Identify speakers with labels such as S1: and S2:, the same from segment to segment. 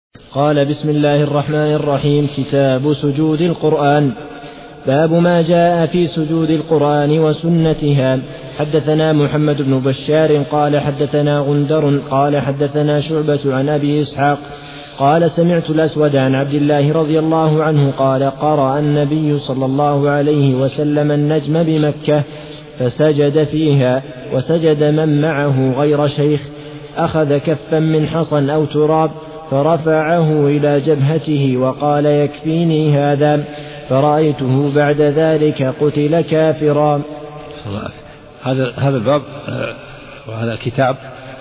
S1: قال: بسم الله الرحمن الرحيم. كتاب سجود القرآن. باب ما جاء في سجود القرآن وسنتها. حدثنا محمد بن بشار قال حدثنا غندر قال حدثنا شعبة عن أبي إسحاق قال: سمعت الأسود عن عبد الله رضي الله عنه قال: قرأ النبي صلى الله عليه وسلم النجم بمكة فسجد فيها، وسجد من معه غير شيخ، أخذ كفا من حصى أو تراب فرفعه إلى جبهته وقال: يكفيني هذا، فرأيته بعد ذلك قتل كافرا.
S2: هذا الباب وهذا الكتاب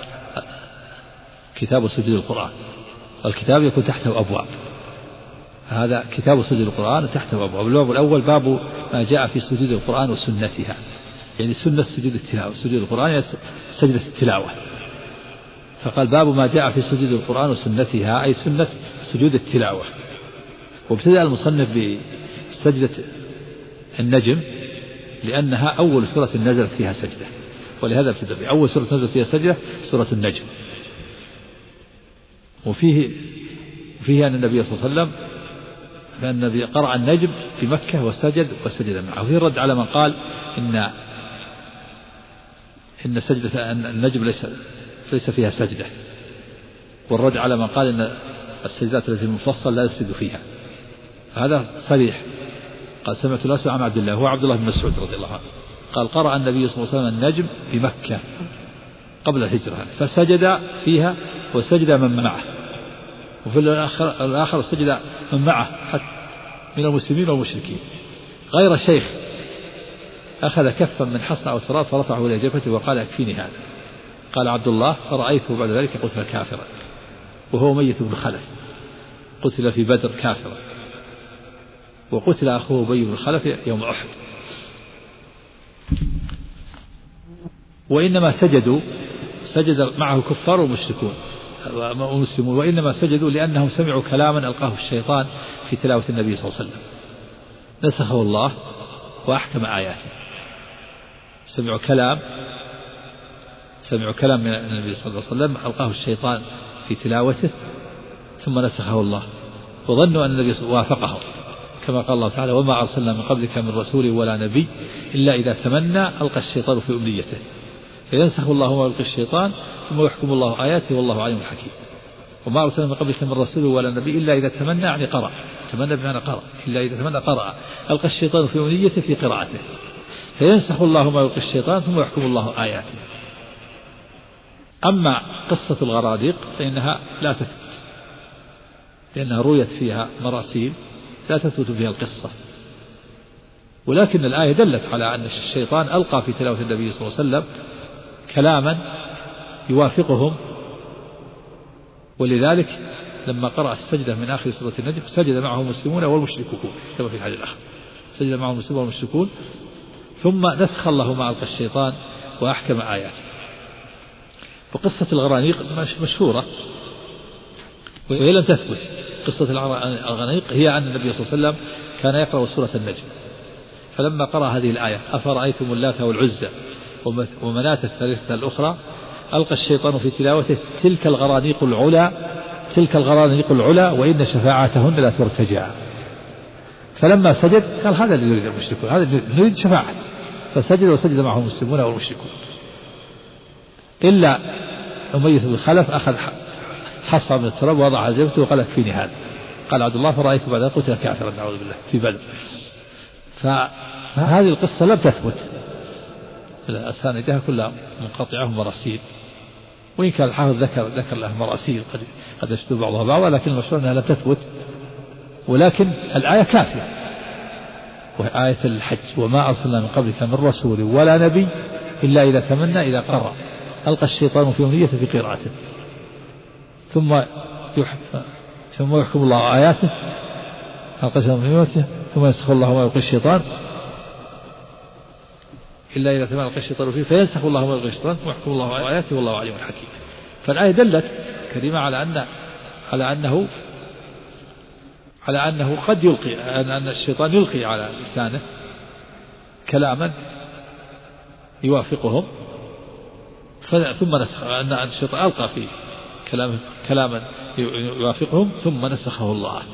S2: كتاب سجود القرآن، والكتاب يكون تحته أبواب. هذا كتاب سجود القرآن تحته أبواب. الباب الأول باب ما جاء في سجود القرآن وسنتها، يعني سنة سجود التلاوة. سجود القرآن سجدة التلاوة، فقال باب ما جاء في سجود القرآن وسنتها، أي سنة سجود التلاوة. وابتدأ المصنف بسجدة النجم لأنها أول سورة نزلت فيها سجدة، ولهذا ابتدأ بأول سورة نزلت فيها سجدة سورة النجم. وفيه أن النبي صلى الله عليه وسلم فأن النبي قرأ النجم في مكة وسجد معه. وفيه الرد على من قال إن سجدة النجم ليس فيها سجدة، والرد على من قال إن السجدات التي المفصل لا يسجد فيها. هذا صريح. قال: سمعت الأسود عن عبد الله، هو عبد الله بن مسعود رضي الله عنه، قال: قرأ النبي صلى الله عليه وسلم النجم بمكة قبل الهجرة فسجد فيها وسجد من معه. وفي الآخر سجد من معه حتى من المسلمين والمشركين غير شيخ، أخذ كفا من حصى أو تراب فرفعه إلى جبهته وقال: يكفيني هذا. قال عبد الله: فرأيته بعد ذلك قتل كافرا، وهو ميت بن خلف، قتل في بدر كافرا، وقتل أخوه أبي بن خلف يوم أحد. وإنما سجد معه كفار ومشركون ومسلمون، وإنما سجدوا لأنهم سمعوا كلاما ألقاه الشيطان في تلاوة النبي صلى الله عليه وسلم نسخه الله وأحكم آياته. سمعوا كلام من النبي صلى الله عليه وسلم ألقاه الشيطان في تلاوته ثم نسخه الله، وظنوا أن النبي وافقه، كما قال الله تعالى: وما أرسلنا من قبلك من رسول ولا نبي إلا إذا تمنى ألقى الشيطان في أمنيته فينسخ الله ما يلقي الشيطان ثم يحكم الله آياته والله عليم حكيم. وما أرسلنا من قبلك من رسول ولا نبي إلا إذا تمنى، يعني قرأ، تمنى بمعنى قرأ، إلا إذا تمنى قرأ ألقى الشيطان في أمنيته في قراءته فينسخ الله ما يلقي الشيطان ثم يحكم الله آياته. أما قصة الغراديق فإنها لا تثبت، لأنها رويت فيها مراسيل لا تثبت فيها القصة، ولكن الآية دلت على أن الشيطان ألقى في تلاوة النبي صلى الله عليه وسلم كلاما يوافقهم، ولذلك لما قرأ السجدة من آخر سورة النجم سجد معه المسلمون والمشركون كما في الحديث الآخر، سجد معه المسلمون والمشركون ثم نسخ الله ما ألقى الشيطان وأحكم آياته. وقصة الغرانيق مشهورة وهي لم تثبت. قصة الغرانيق هي أن النبي صلى الله عليه وسلم كان يقرأ سورة النجم، فلما قرأ هذه الآية: أفرأيتم اللات والعزى ومناة الثالثة الأخرى، ألقى الشيطان في تلاوته: تلك الغرانيق العلا وإن شفاعتهن لا ترتجع. فلما سجد قال: هذا اللي يريد المشركون، هذا نريد شفاعة، فسجد وسجد معه المسلمون والمشركون، إلا أمية بن خلف أخذ حصى من التراب ووضع على جبهته وقال: يكفيني هذا. قال عبد الله: فرأيت بعد قتل كافرا نعوذ بالله في بدر. فهذه القصة لم تثبت، أساندها كلها منقطعة مراسيل، وإن كان الحافظ ذكر له مراسيل قد يشتبه بعضها بعضا، لكن المشهور أنها لم تثبت. ولكن الآية كافية، وآية الحج: وما أرسلنا من قبلك من رسول ولا نبي إلا إذا تمنى إذا قرأ ألقى الشيطان في أمنيته في قراءته ثم يحكم الله آياته ثم ينسخ الله ما يلقي الشيطان إلا إذا تمنى ألقى الشيطان فيه فينسخ الله ما يلقي الشيطان ثم يحكم الله آياته والله عليم حكيم. فالآية دلت كريمة على أنه قد يلقي، أن الشيطان يلقي على لسانه كلاما يوافقهم ثم نسخ، أن الشيطان ألقى فيه كلاما يوافقهم ثم نسخه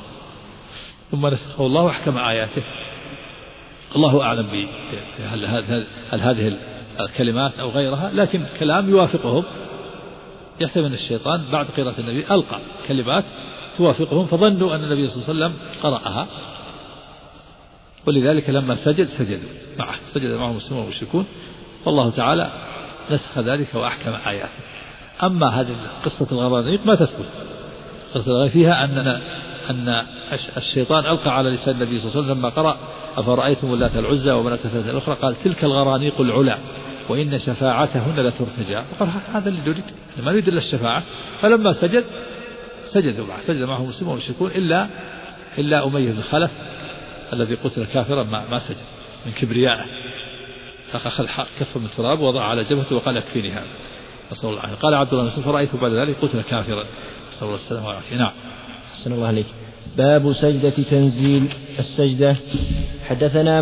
S2: الله وأحكم آياته. الله أعلم هل هذه الكلمات أو غيرها، لكن كلام يوافقهم. يحتمل الشيطان بعد قراءة النبي ألقى كلمات توافقهم فظنوا أن النبي صلى الله عليه وسلم قرأها، ولذلك لما سجدوا معه، سجد معه المسلمون والمشركون، والله تعالى نسخ ذلك وأحكم آياته. أما هذه قصة الغرانيق ما تثبت. قصة الغرانيق فيها أن الشيطان ألقى على لسان النبي صلى الله عليه وسلم لما قرأ أفرأيتم اللات العزى ومناة الثالثة الأخرى، قال تلك الغرانيق العلا وإن شفاعتهن لترتجى. وقال هذا اللي نريد، ما نريد إلا الشفاعة. فلما سجدوا معه، سجد معه المسلمون والمشركون إلا أمية بن خلف الذي قتل كافرا ما سجد من كبريائه، فأخذ كف من تراب ووضع على جبهته وقال اكفيني هذا، نسأل الله العافية. قال عبد الله بن مسعود فرأيت بعد ذلك قتل كافرا، نسأل الله السلامة والعافية. نعم.
S1: أحسن الله عليك. باب سجدة تنزيل السجدة. حدثنا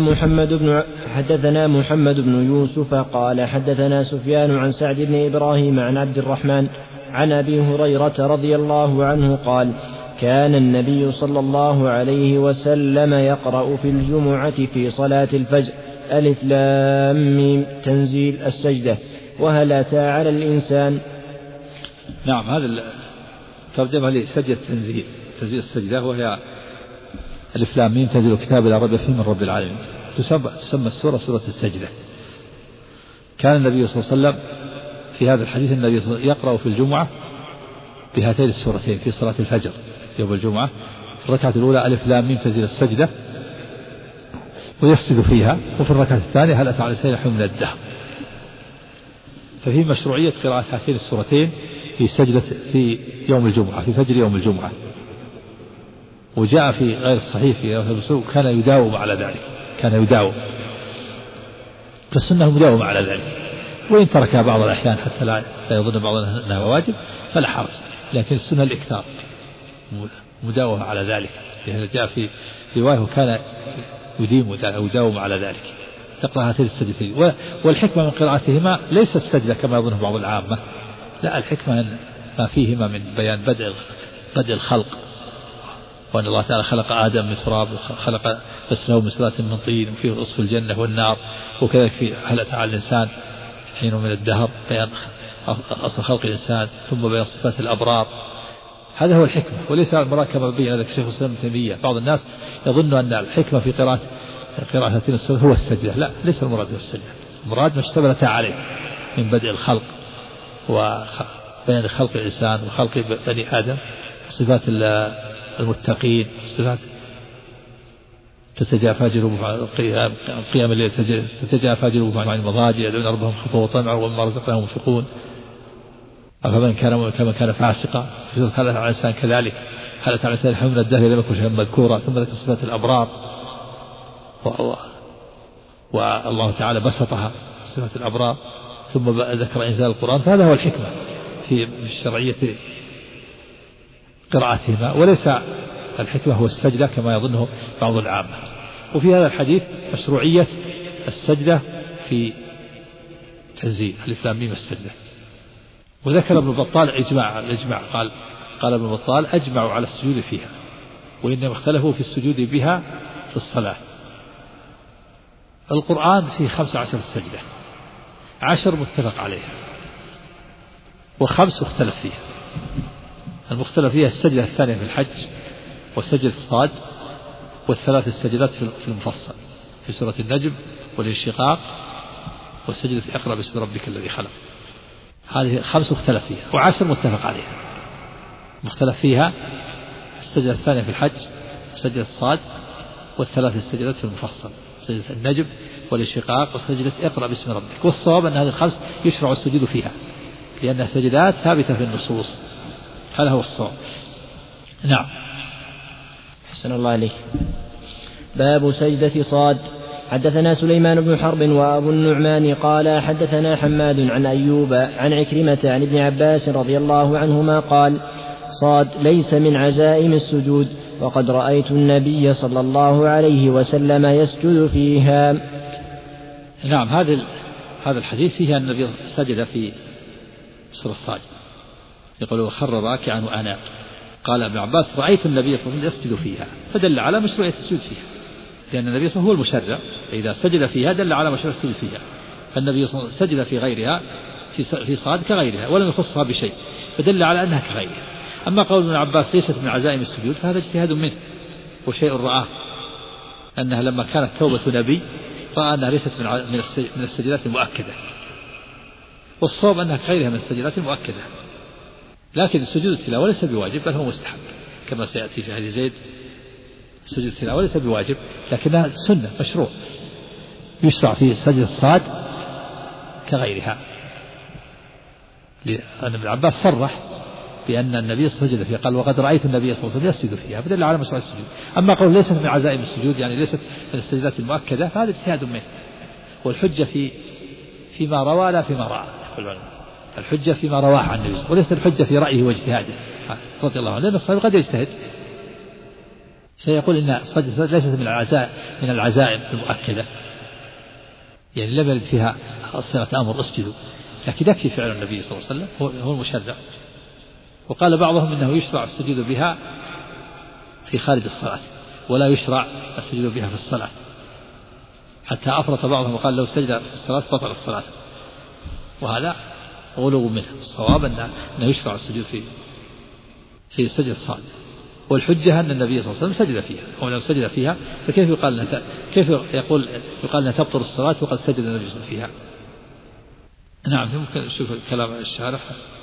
S1: محمد بن يوسف قال حدثنا سفيان عن سعد بن إبراهيم عن عبد الرحمن عن أبي هريرة رضي الله عنه قال كان النبي صلى الله عليه وسلم يقرأ في الجمعة في صلاة الفجر ألف لام ميم تنزيل السجدة وهل أتى على الإنسان.
S2: نعم، هذا ترجمة لسجدة تنزيل السجدة، وهي ألف لام ميم تنزيل الكتاب لا ريب فيه من رب العالمين. تسمى السورة سورة السجدة. كان النبي صلى الله عليه وسلم في هذا الحديث النبي صلى الله عليه وسلم يقرأ في الجمعة بهاتين السورتين في صلاة الفجر يوم الجمعة. في الركعة الأولى ألف لام ميم تنزيل السجدة ويسجد فيها، وفي الركعة الثانية هل أتى على الإنسان حين من الدهر. ففي مشروعية قراءة هاتين السورتين في سجدة في يوم الجمعة، في فجر يوم الجمعة. وجاء في غير الصحيح كان يداوم على ذلك، فالسنة مداوم على ذلك، وإن تركها بعض الأحيان حتى لا يظن بعض أنها واجب فلا حرج، لكن السنة الإكثار مداوم على ذلك، لأنه جاء في رواية كان يداوم على ذلك. تقرأ هاتين السجدتين، والحكمة من قراءتهما ليس السجدة كما يظن بعض العامة، لا، الحكمة ما فيهما من بيان بدء الخلق، وأن الله تعالى خلق آدم من تراب وخلق نسله من سلالة من طين، وفيه وصف الجنة والنار، وكذلك في هل أتى على الإنسان حين من الدهر بيان أصل خلق الإنسان، ثم بيان صفات الأبرار. هذا هو الحكمة، وليس المراد كما بين ذلك الشيخ الإسلام ابن تيمية. بعض الناس يظن أن الحكمة في قراءة هاتين السورة هو السجدة، لا، ليس المراد هو السجدة، المراد ما اشتملت عليه من بدء الخلق وبيان خلق الإنسان وخلق بني آدم، صفات المتقين، صفات تتجافى جنوبهم عن قيام الليل، تتجافى جنوبهم عن المضاجع يدعون ربهم خوفا وطمعا ومما رزقناهم ينفقون. أفمن كان فاسقا، في سورة هل أتى على الإنسان كذلك، هل أتى على الإنسان حين من الدهر لم يكن شيئا مذكورا، ثم ذكر صفات الأبرار والله تعالى بسطها صفات الأبرار، ثم ذكر إنزال القرآن. فهذا هو الحكمة في الشرعية قراءتهما، وليس الحكمة هو السجدة كما يظنه بعض العامة. وفي هذا الحديث مشروعية السجدة في تنزيل ألف لام ميم السجدة. وذكر ابن بطال الإجماع، قال ابن بطال أجمعوا على السجود فيها، وإنما اختلفوا في السجود بها في الصلاة. القرآن فيه 15 سجدة، 10 متفق عليها، و5 مختلف فيها. المختلف فيها السجدة الثانية في الحج، وسجدة الصاد، والثلاث السجدات في المفصل في سورة النجم والانشقاق، وسجدة اقرأ باسم ربك الذي خلق. هذه 5 مختلف فيها، و10 متفق عليها. مختلف فيها السجدة الثانية في الحج، سجدة الصاد، والثلاث السجدات في المفصل، سجدة النجم والانشقاق وسجدة اقرأ باسم ربك. والصواب أن هذه ال5 يشرع السجود فيها، لأنها سجدات ثابتة في النصوص. هذا هو الصواب. نعم.
S1: أحسن الله عليك. باب سجدة صاد. حدثنا سليمان بن حرب وأبو النعمان قال حدثنا حماد عن أيوب عن عكرمة عن ابن عباس رضي الله عنهما قال صاد ليس من عزائم السجود، وقد رأيت النبي صلى الله عليه وسلم يسجد فيها.
S2: نعم، هذا الحديث فيه أن النبي سجد في سورة الصاد، يقول وخر راكعا وأناب، قال ابن عباس رأيت النبي صلى الله عليه وسلم يسجد فيها، فدل على مشروعية السجود فيها، لأن النبي صلى الله عليه وسلم هو المشرع، إذا سجد فيها دل على مشروعية السجود فيها. فالنبي صلى الله عليه وسلم سجد في غيرها في صلاة كغيرها ولم يخصها بشيء، فدل على أنها كغيرها. أما قول ابن عباس ليست من عزائم السجود فهذا اجتهاد منه وشيء رآه، أنها لما كانت توبة نبي رأى أنها ليست من السجدات المؤكدة، والصواب أنها كغيرها من السجدات المؤكدة. لكن سجود التلاوة ليس بواجب بل هو مستحب، كما سيأتي في حديث زيد. سجود التلاوة ليس بواجب لكنها سنة مشروع، يشرع في سجد الصاد كغيرها، لأن ابن عباس صرح بأن النبي سجد فيها، قال وقد رأيت النبي صلى الله عليه وسلم يسجد فيها، فدل على مشروع السجود. أما قول ليست من عزائم السجود يعني ليست من السجدات المؤكدة فهذا اجتهاد منه، والحجة فيما روى لا فيما رأى. الحجة فيما رواه عن النبي وليس الحجة في رأيه واجتهاده رضي الله عنه، لأن الصحابي قد يجتهد فيقول إن السجدة ليست من العزائم المؤكدة، يعني لم يرد فيها صيغة أمر اسجدوا، لكن يكفي فعل النبي صلى الله عليه وسلم هو المشرع. وقال بعضهم إنه يشرع السجود بها في خارج الصلاة ولا يشرع السجود بها في الصلاة، حتى أفرط بعضهم وقال لو سجد في الصلاة بطل الصلاة، وهذا غلو منه. الصواب أنه يشرع السجود في سجد الصلاة، والحجة أن النبي صلى الله عليه وسلم سجد فيها، ولو سجد فيها فكيف يقال أنها تبطل الصلاة وقد سجد النبي صلى الله عليه وسلم فيها. نعم. ممكن نشوف كلام الشارح.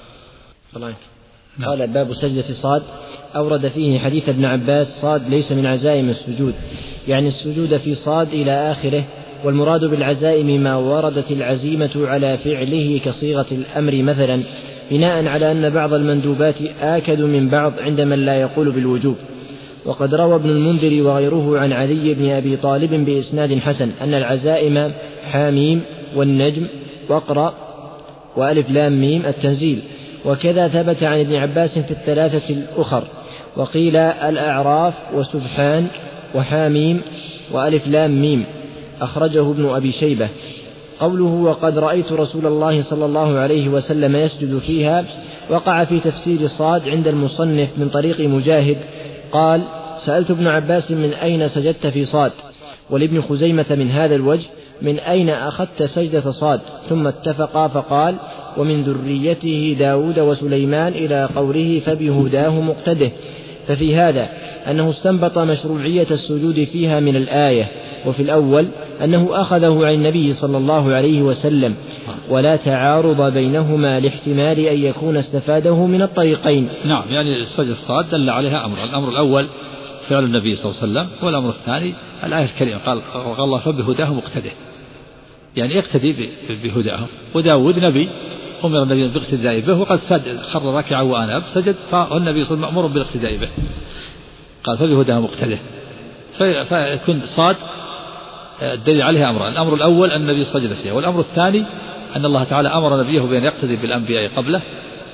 S1: قال باب سجدة صاد. أورد فيه حديث ابن عباس صاد ليس من عزائم السجود، يعني السجود في صاد إلى آخره، والمراد بالعزائم ما وردت العزيمة على فعله كصيغة الأمر مثلا، بناء على أن بعض المندوبات آكد من بعض عند من لا يقول بالوجوب. وقد روى ابن المنذر وغيره عن علي بن أبي طالب بإسناد حسن أن العزائم حاميم والنجم واقرأ وألف لام ميم التنزيل، وكذا ثبت عن ابن عباس في الثلاثة الأخر. وقيل الأعراف وسبحان وحاميم وألف لام ميم، أخرجه ابن أبي شيبة. قوله وقد رأيت رسول الله صلى الله عليه وسلم يسجد فيها وقع في تفسير صاد عند المصنف من طريق مجاهد قال سألت ابن عباس من أين سجدت في صاد، ولابن خزيمة من هذا الوجه من أين أخذت سجدة صاد، ثم اتفقا فقال ومن ذريته داود وسليمان إلى قوله فبهداه مقتده. ففي هذا أنه استنبط مشروعية السجود فيها من الآية، وفي الأول أنه أخذه عن النبي صلى الله عليه وسلم، ولا تعارض بينهما لاحتمال أن يكون استفاده من الطريقين.
S2: نعم، يعني سجد الصاد دل عليها أمر، الأمر الأول فعل النبي صلى الله عليه وسلم، والأمر الثاني الآية الكريمة قال الله فبهداه مقتده، يعني يقتدي بهداه. وداود نبي أمر النبي بالاقتداء به، وقد خر راكعا وأناب سجد، فالنبي صلى الله عليه وسلم مأمور بالاقتداء به، قال فبهداه مقتده. فيكون صاد الدليل عليها أمران، الأمر الأول أن النبي سجد فيها، والأمر الثاني أن الله تعالى أمر نبيه بأن يقتدي بالأنبياء قبله.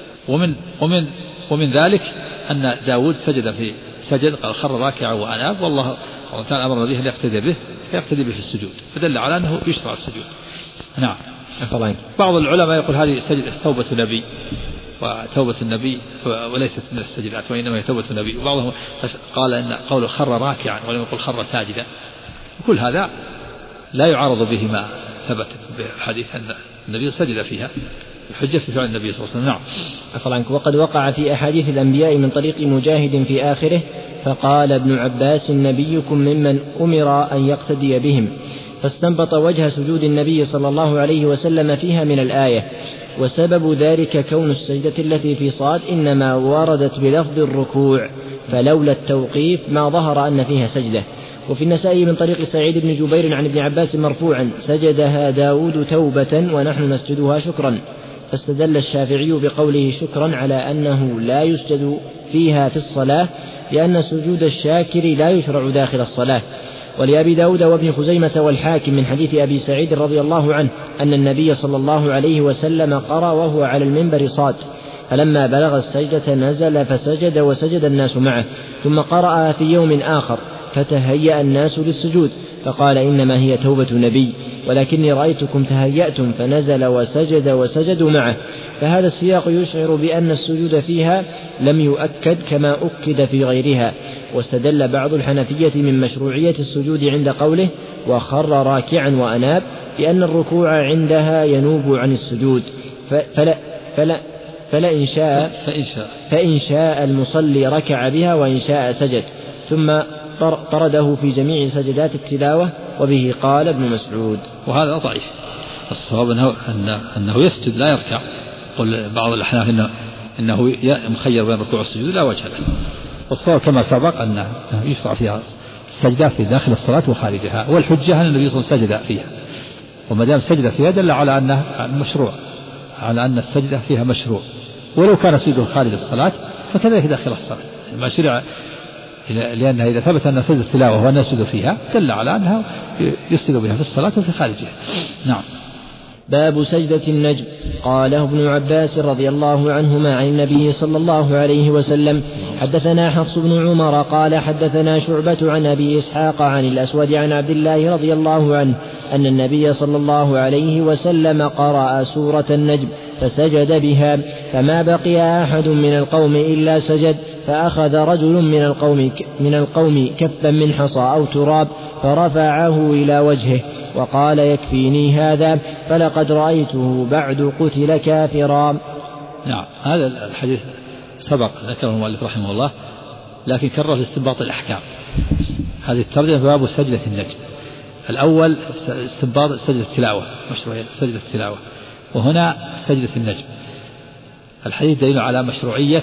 S2: ومن ذلك أن داود سجد قال خر راكعا وأناب، والله تعالى أمر نبيه أن يقتدي به فيقتدي به في السجود، فدل على أنه يشرع السجود. نعم. بعض العلماء يقول هذه توبة نبي، وتوبة النبي وليست من السجدات وإنما هي توبة النبي. وبعضهم قال أن قوله خر راكعا ولم يقل خر ساجدا، كل هذا لا يعارض به ما ثبت بالحديث أن النبي سجد فيها، الحجة في فعل النبي صلى الله عليه وسلم.
S1: نعم. وقد وقع في أحاديث الأنبياء من طريق مجاهد في آخره فقال ابن عباس نبيكم ممن أمر أن يقتدي بهم، فاستنبط وجه سجود النبي صلى الله عليه وسلم فيها من الآية. وسبب ذلك كون السجدة التي في صاد إنما وردت بلفظ الركوع، فلولا التوقيف ما ظهر أن فيها سجدة. وفي النسائي من طريق سعيد بن جبير عن ابن عباس مرفوعا سجدها داود توبة ونحن نسجدها شكرا، فاستدل الشافعي بقوله شكرا على أنه لا يسجد فيها في الصلاة، لأن سجود الشاكر لا يشرع داخل الصلاة. ولأبي داود وابن خزيمة والحاكم من حديث أبي سعيد رضي الله عنه أن النبي صلى الله عليه وسلم قرأ وهو على المنبر صاد، فلما بلغ السجدة نزل فسجد وسجد الناس معه، ثم قرأ في يوم آخر فتهيأ الناس للسجود، فقال إنما هي توبة نبي، ولكني رأيتكم تهيأتم فنزل وسجد وسجدوا معه. فهذا السياق يشعر بأن السجود فيها لم يؤكد كما أكد في غيرها. واستدل بعض الحنفية من مشروعية السجود عند قوله وخر راكعا وأناب بأن الركوع عندها ينوب عن السجود، فإن شاء المصلي ركع بها وإن شاء سجد، ثم طرده في جميع سجدات التلاوة، وبه قال ابن مسعود.
S2: وهذا ضعيف. الصواب أنه يسجد لا يركع. قل بعض الأحناف إنه مخير بين الركوع والسجود لا وجه له. والصواب كما سبق أنه يشرع فيها السجدة في داخل الصلاة وخارجها، والحجة أن النبي صلى الله عليه وسلم سجد فيها، وما دام سجد فيها دل على أنه مشروع، على أن السجدة فيها مشروع، ولو كان سجده خارج الصلاة فكذلك داخل الصلاة ما شرع، لأنها إذا ثبت أن سجد التلاوة وأن يسجد فيها دل على أنها يسجد بها في الصلاة وفي خارجها. نعم.
S1: باب سجدة النجم. قاله ابن عباس رضي الله عنهما عن النبي صلى الله عليه وسلم: حدثنا حفص بن عمر قال حدثنا شعبة عن أبي إسحاق عن الأسود عن عبد الله رضي الله عنه أن النبي صلى الله عليه وسلم قرأ سورة النجم فسجد بها، فما بقي أحد من القوم إلا سجد، فأخذ رجل من القوم كفا من حصى أو تراب فرفعه إلى وجهه وقال: يكفيني هذا، فلقد رأيته بعد قتل كافرا.
S2: نعم. هذا الحديث سبق ذكره المؤلف رحمه الله، لكن كرر في استنباط الأحكام. هذه الترجمة باب سجدة النجم. الأول استنباط سجدة التلاوة، مشروعية سجدة التلاوة، وهنا سجدة النجم. الحديث دليل على مشروعية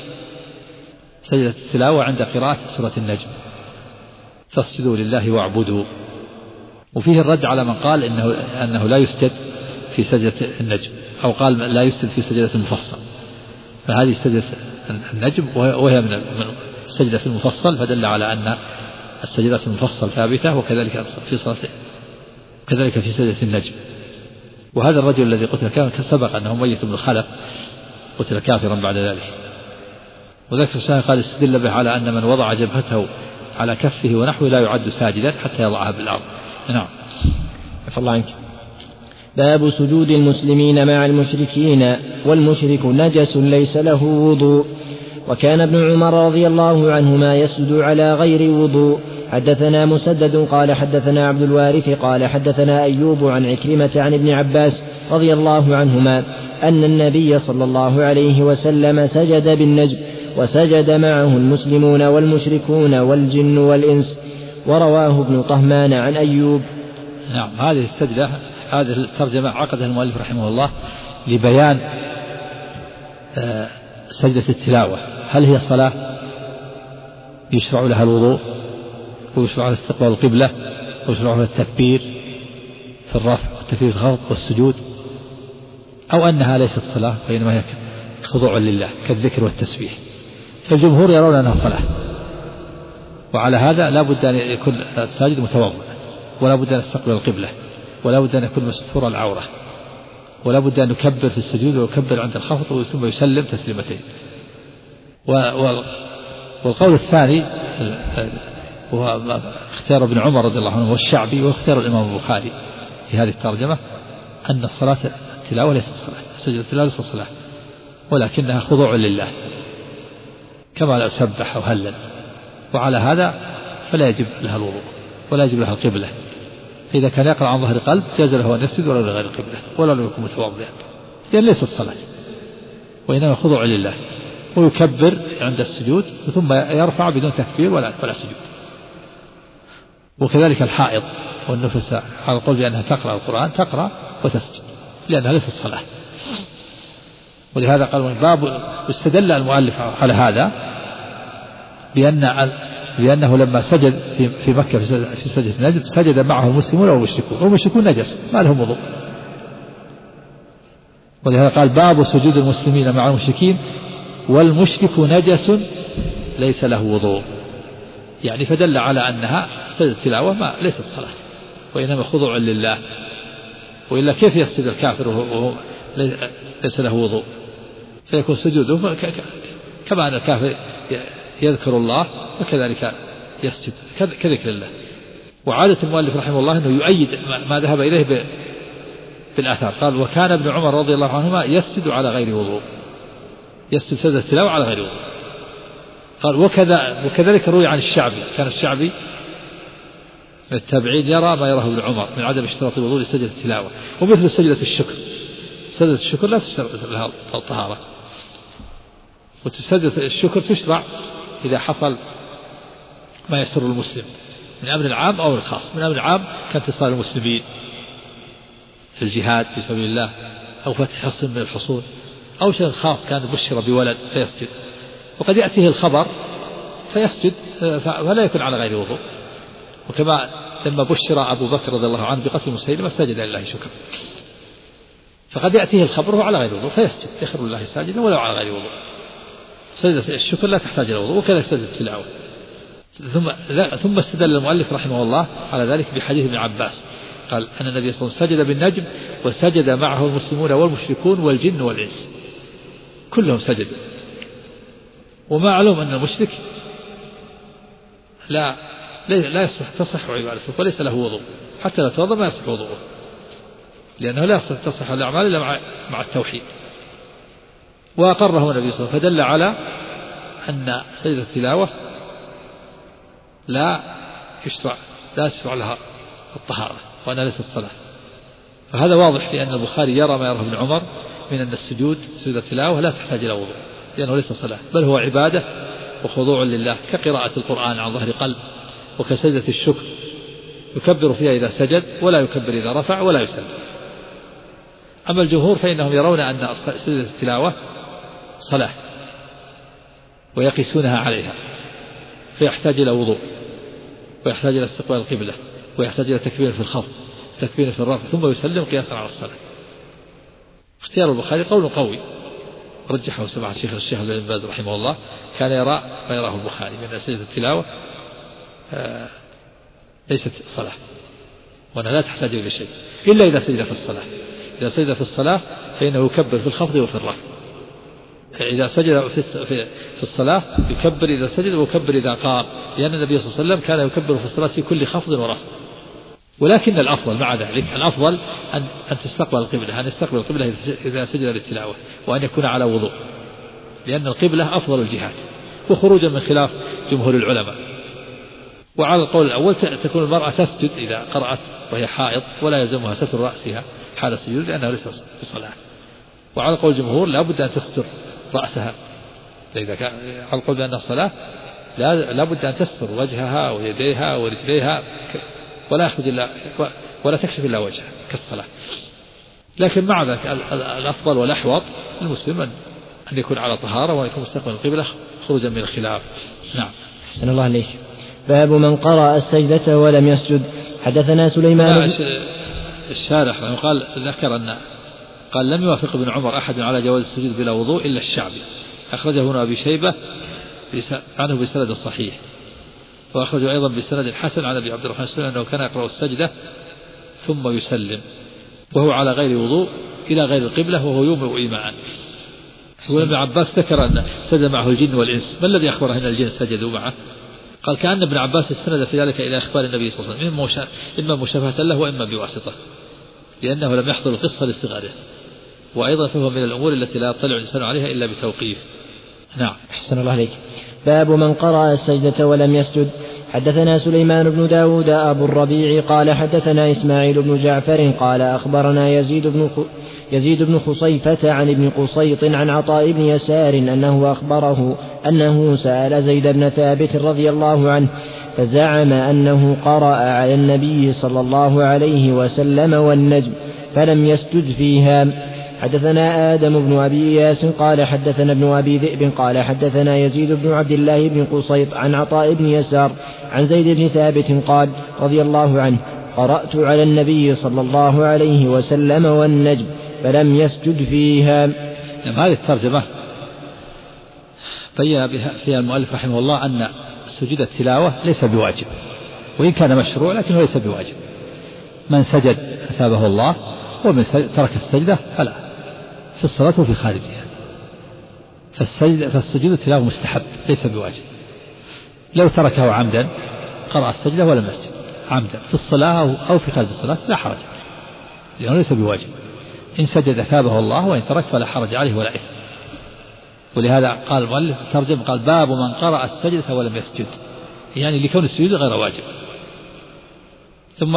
S2: سجدة التلاوة عند قراءة سورة النجم: فاسجدوا لله واعبدوا. وفيه الرد على من قال أنه لا يسجد في سجدة النجم، أو قال لا يسجد في سجدة المفصل. فهذه سجدة النجم وهي من السجدة في المفصل، فدل على أن السجدة المفصل ثابتة، وكذلك في صلاة كذلك في سجدة النجم. وهذا الرجل الذي قتل كافرا سبق أنه ميت بن خلف قتل كافرا بعد ذلك. وذكر الشاهد قال استدل به على أن من وضع جبهته على كفه ونحوه لا يعد ساجدا حتى يضعها بالأرض. نعم.
S1: عفى الله عنك. باب سجود المسلمين مع المشركين، والمشرك نجس ليس له وضوء. وكان ابن عمر رضي الله عنهما يسجد على غير وضوء. حدثنا مسدد قال حدثنا عبد الوارث قال حدثنا أيوب عن عكرمة عن ابن عباس رضي الله عنهما أن النبي صلى الله عليه وسلم سجد بالنجم، وسجد معه المسلمون والمشركون والجن والإنس. ورواه ابن طهمان عن أيوب.
S2: نعم. هذه السجدة، هذه الترجمة عقدها المؤلف رحمه الله لبيان سجدة التلاوة. هل هي صلاة يشرع لها الوضوء، ويشرع لها استقبال القبلة، ويشرع لها التكبير في الرفع والتكبير في الخفض والسجود، أو أنها ليست صلاة وإنما هي خضوع لله كالذكر والتسبيح؟ فالجمهور يرون أنها صلاة، وعلى هذا لا بد أن يكون الساجد متوضئا، ولا بد أن يستقبل القبلة، ولا بد أن يكون مستور العورة، ولا بد أن يكبر في السجود ويكبر عند الخفض ثم يسلم تسليمتين. والقول الثاني وهو اختيار ابن عمر رضي الله عنه والشعبي، واختيار الإمام البخاري في هذه الترجمة، أن الصلاة التلاوة ليست صلاة، سجدة التلاوة ليست صلاة، ولكنها خضوع لله كما لو سبح أو هلل. وعلى هذا فلا يجب لها الوضوء ولا يجب لها القبلة. إذا كان يقرأ عن ظهر قلب جاز له أن يسجد ولا لغير القبلة ولا لم يكن متوضئا، لأن ليست صلاة وإنما خضوع لله، ويكبر عند السجود ثم يرفع بدون تكبير ولا سجود. وكذلك الحائض والنفس على القول بأنها تقرأ القرآن تقرأ وتسجد لأنها ليست صلاة. ولهذا قال باب استدل المؤلف على هذا بأنه لما سجد في مكة في سجدة النجم سجد معه المسلمون والمشركون، والمشركون نجس ما لهم وضوء. ولهذا قال باب سجود المسلمين مع المشركين والمشرك نجس ليس له وضوء، يعني فدل على أنها سجدة تلاوة ما ليست صلاة وإنما خضوع لله. وإلا كيف يسجد الكافر وهو ليس له وضوء؟ فيكون سجوده كما أن الكافر يذكر الله وكذلك يسجد كذكر الله. وعادة المؤلف رحمه الله أنه يؤيد ما ذهب إليه بالآثار. قال وكان ابن عمر رضي الله عنهما يسجد على غير وضوء، يسجد سجدة التلاوة على غير وضوء. قال وكذلك روي عن الشعبي، كان الشعبي من التابعين يرى ما يراه ابن عمر من عدم اشتراط الوضوء لسجدة التلاوة. ومثل سجدة الشكر، سجدة الشكر لا تشترط لها الطهارة، وسجدة الشكر تشرع إذا حصل ما يسر المسلم من أمر العام أو الخاص. من أمر العام كانتصار المسلمين في الجهاد في سبيل الله، أو فتح حصن من الحصون، أو شيء خاص كان بشر بولد فيسجد، وقد يأتيه الخبر فيسجد فلا يكون على غير وضوء. وكما لما بشر أبو بكر رضي الله عنه بقتل مسيلمة سجد لله شكرا، فقد يأتيه الخبر على غير وضوء فيسجد يخر الله ساجدا ولو على غير وضوء. سجدة الشكر لا تحتاج إلى وضوء، وكذا سجدة التلاوة. ثم استدل المؤلف رحمه الله على ذلك بحديث ابن عباس قال أن النبي صلى الله عليه وسلم سجد بالنجم وسجد معه المسلمون والمشركون والجن والإنس، كلهم سجدوا. ومعلوم أن المشرك لا تصح عبادته وليس له وضوء، حتى لو توضأ ما يصح وضوءه، لأنه لا تصح الأعمال إلا مع التوحيد. وأقره النبي صلى الله عليه وسلم، فدل على أن سجدة التلاوة لا يشرع لها الطهارة، وأنها ليست الصلاة. فهذا واضح، لأن البخاري يرى ما يراه ابن عمر من أن سجود التلاوة لا تحتاج إلى وضوء، لأنه ليس صلاة بل هو عبادة وخضوع لله، كقراءة القرآن عن ظهر قلب، وكسجدة الشكر يكبر فيها إذا سجد ولا يكبر إذا رفع ولا يسلم. أما الجمهور فإنهم يرون أن سجدة التلاوة صلاة ويقيسونها عليها، فيحتاج إلى وضوء، ويحتاج إلى استقبال القبلة، ويحتاج إلى تكبير في الخفض، تكبير في الرفع، ثم يسلم قياسا على الصلاة. اختيار البخاري قول قوي رجحه سماحة الشيخ ابن باز رحمه الله، كان يرى ما يراه البخاري من سجدة التلاوة ليست صلاة، وأنها لا تحتاج إلى شيء إلا إذا سجد في الصلاة. إذا سجد في الصلاة فإنه يكبر في الخفض وفي الرفع. إذا سجد في الصلاة يكبر إذا سجد ويكبر إذا قام، لأن النبي صلى الله عليه وسلم كان يكبر في الصلاة في كل خفض ورفع. ولكن الأفضل مع ذلك الأفضل أن تستقبل القبلة، أن يستقبل القبلة إذا سجد للتلاوة، وأن يكون على وضوء، لأن القبلة أفضل الجهات، وخروجا من خلاف جمهور العلماء. وعلى القول الأول تكون المرأة تسجد إذا قرأت وهي حائض، ولا يلزمها ستر رأسها حال السجود لأنها ليست بصلاة. وعلى القول الجمهور لا بد أن تستر رأسها، إذا كان على القول بأنها صلاة لا بد أن تستر وجهها ويديها ورجليها، ولا تكشف إلا وجهها كالصلاة. لكن مع ذلك الأفضل والأحوط المسلم أن يكون على طهارة وأن يكون مستقبل القبلة خروجا من الخلاف. نعم.
S1: أحسن الله عليك. باب من قرأ السجدة ولم يسجد. حدثنا سليمان
S2: الشارح قال ذكر أن قال لم يوافق ابن عمر أحد على جواز السجود بلا وضوء إلا الشعبي، أخرجه هنا أبي شيبة عنه بسند صحيح، وأخرجه أيضا بسند حسن عن أبي عبد الرحمن السلمي أنه كان يقرأ السجدة ثم يسلم وهو على غير وضوء إلى غير القبلة وهو يومئ إيماء. وابن عباس ذكر أن سجد معه الجن والإنس. ما الذي أخبره أن الجن سجدوا معه؟ قال كأن ابن عباس استند في ذلك إلى أخبار النبي صلى الله عليه وسلم، إما مشافهة له وإما بواسطة، لأنه لم يحضر القصة لاستغاره، وأيضا فهو من الأمور التي لا يطلع الإنسان عليها إلا بتوقيف. نعم.
S1: أحسن الله عليك. باب من قرأ السجدة ولم يسجد. حدثنا سليمان بن داود أبو الربيع قال حدثنا إسماعيل بن جعفر قال أخبرنا يزيد بن خصيفة عن ابن قصيط عن عطاء بن يسار أنه أخبره أنه سأل زيد بن ثابت رضي الله عنه فزعم أنه قرأ على النبي صلى الله عليه وسلم والنجم فلم يسجد فيها. حدثنا آدم بن أبي إياس قال حدثنا ابن أبي ذئب قال حدثنا يزيد بن عبد الله بن قصيط عن عطاء بن يسار عن زيد بن ثابت قال رضي الله عنه قرأت على النبي صلى الله عليه وسلم والنجم فلم يسجد فيها.
S2: هذه الترجمة بين فيها المؤلف رحمه الله أن سجود التلاوة ليس بواجب، وإن كان مشروع لكنه ليس بواجب. من سجد أثابه الله، ومن ترك السجدة فلا، في الصلاة وفي خارجها. فالسجود التلاوة مستحب ليس بواجب. لو تركه عمدا قرأ السجدة ولم يسجد عمدا في الصلاة أو في خارج الصلاة لا حرج، لأنه ليس بواجب. إن سجد ثابه الله، وإن ترك فلا حرج عليه ولا إثم. ولهذا قال المؤلف ترجم قال باب من قرأ السجدة ولم يسجد، يعني لكون السجود غير واجب. ثم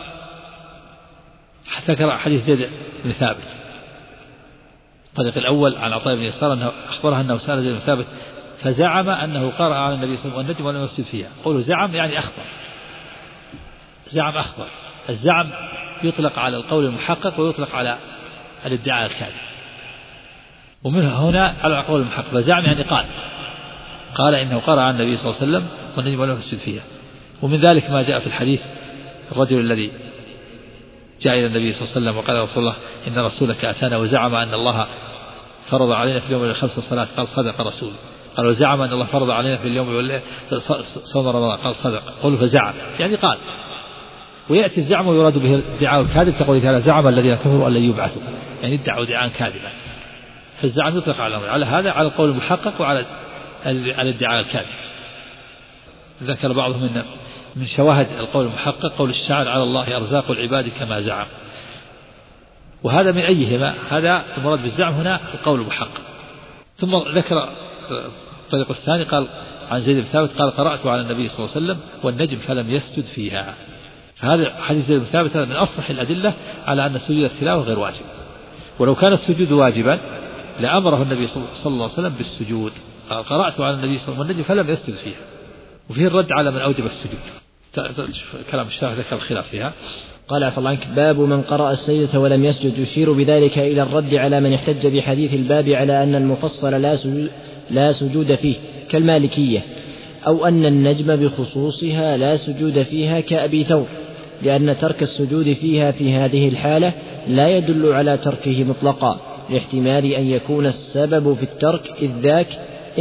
S2: ذكر حديث زيد بن ثابت الطريق الأول عن عطاء بن يسار أنه أخبرها أنه سأل زيد بن ثابت فزعم أنه قرأ على النبي صلى الله عليه وسلم والنجم ولم يسجد فيها. قوله زعم يعني أخبر، زعم أخبر. الزعم يطلق على القول المحقق ويطلق على الادعاء الكاذب، ومن هنا على القول المحقق. فزعم يعني قال إنه قرأ على النبي صلى الله عليه وسلم والنجم ولم يسجد فيها. ومن ذلك ما جاء في الحديث الرجل الذي جاء إلى النبي صلى الله عليه وسلم وقال يا رسول الله إن رسولك أتانا وزعم أن الله فرض علينا في اليوم 5 صلوات. قال صدق رسول. قال وزعم أن الله فرض علينا في اليوم والليل صوم رمضان. قال صدق. قل فزعم يعني قال. ويأتي الزعم ويراد به الادعاء الكاذب كقوله تعالى زعم الذين كفروا أن لن يبعثوا، يعني ادعوا ادعاء كاذبا. فالزعم يطلق على هذا على القول المحقق وعلى الادعاء الكاذب. ذكر بعضهم من شواهد القول المحقق قول الشاعر على الله أرزاق العباد كما زعم، وهذا من أيهما؟ هذا المراد بالزعم هنا القول المحقق. ثم ذكر الطريق الثاني قال عن زيد بن ثابت قال قرأت على النبي صلى الله عليه وسلم والنجم فلم يسجد فيها. فهذا حديث زيد بن ثابت من أصح الأدلة على أن سجود التلاوة غير واجب، ولو كان السجود واجبا لأمره النبي صلى الله عليه وسلم بالسجود. قال قرأت على النبي صلى الله عليه وسلم والنجم فلم يسجد فيها، وفيه الرد على من أوجب السجود. كلام الشارح ذكر الخلاف فيها.
S1: قال عفى الله عنك باب من قرأ السجدة ولم يسجد، يشير بذلك إلى الرد على من احتج بحديث الباب على أن المفصل لا سجود فيه كالمالكية، أو أن النجم بخصوصها لا سجود فيها كأبي ثور، لأن ترك السجود فيها في هذه الحالة لا يدل على تركه مطلقا، لاحتمال أن يكون السبب في الترك إذ ذاك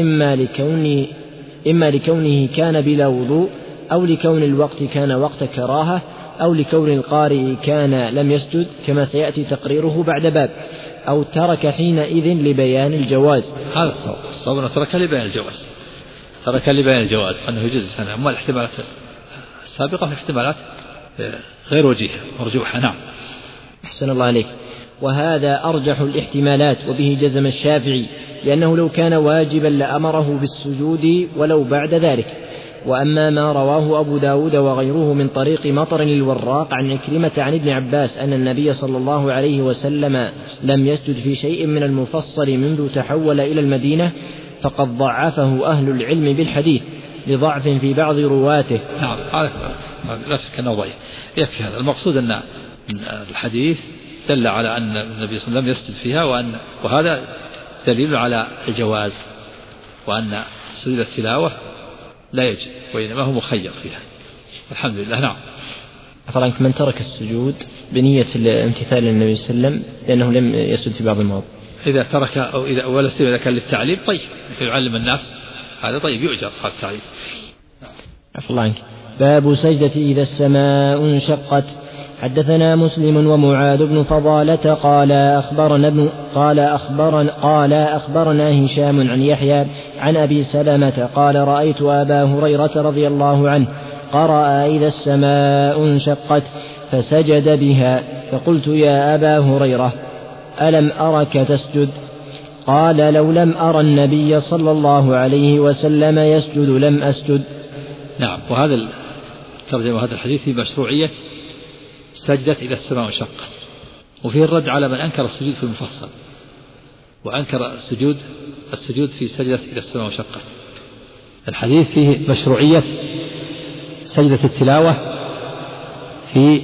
S1: إما لكونه كان بلا وضوء، أو لكون الوقت كان وقت كراهة، أو لكون القارئ كان لم يسجد كما سيأتي تقريره بعد باب، أو ترك حينئذ لبيان الجواز.
S2: هذا الصواب أنه ترك لبيان الجواز أنه يجوز السنة. أما الاحتمالات السابقة في احتمالات غير وجيهة مرجوحة. نعم.
S1: أحسن الله عليك. وهذا أرجح الاحتمالات، وبه جزم الشافعي، لأنه لو كان واجبا لأمره بالسجود ولو بعد ذلك. وأما ما رواه أبو داود وغيره من طريق مطر الوراق عن عكرمة عن ابن عباس أن النبي صلى الله عليه وسلم لم يسجد في شيء من المفصل منذ تحول إلى المدينة، فقد ضعفه أهل العلم بالحديث لضعف في بعض رواته.
S2: نعم لا شك أنه ضعيف. يكفي هذا. المقصود أن الحديث دل على أن النبي صلى الله عليه وسلم لم يسجد فيها، وهذا دليل على الجواز، وأن سجود التلاوة لا يجب وإنما هو مخير فيها. الحمد لله. نعم.
S1: فرانك من ترك السجود بنية الامتثال للنبي صلى الله عليه وسلم لأنه لم يسجد في بعض المواضع،
S2: إذا ترك أو إذا كان للتعليم طيب يعلم الناس هذا طيب يؤجر هذا التعليم.
S1: عفى الله عنك. باب سجدة إذا السماء انشقت. حدثنا مسلم ومعاذ بن فضالة قال أخبرنا هشام عن يحيى عن أبي سلمة قال رأيت أبا هريرة رضي الله عنه قرأ إذا السماء انشقت فسجد بها، فقلت يا أبا هريرة ألم أرك تسجد؟ قال لو لم أرى النبي صلى الله عليه وسلم يسجد لم أسجد.
S2: نعم. وهذا ترجمة هذا الحديث في مشروعية سجدة إذا السماء انشقت، وفيه الرد على من أنكر السجود في المفصل وأنكر السجود في سجدة إذا السماء انشقت. الحديث فيه مشروعية سجدة التلاوة في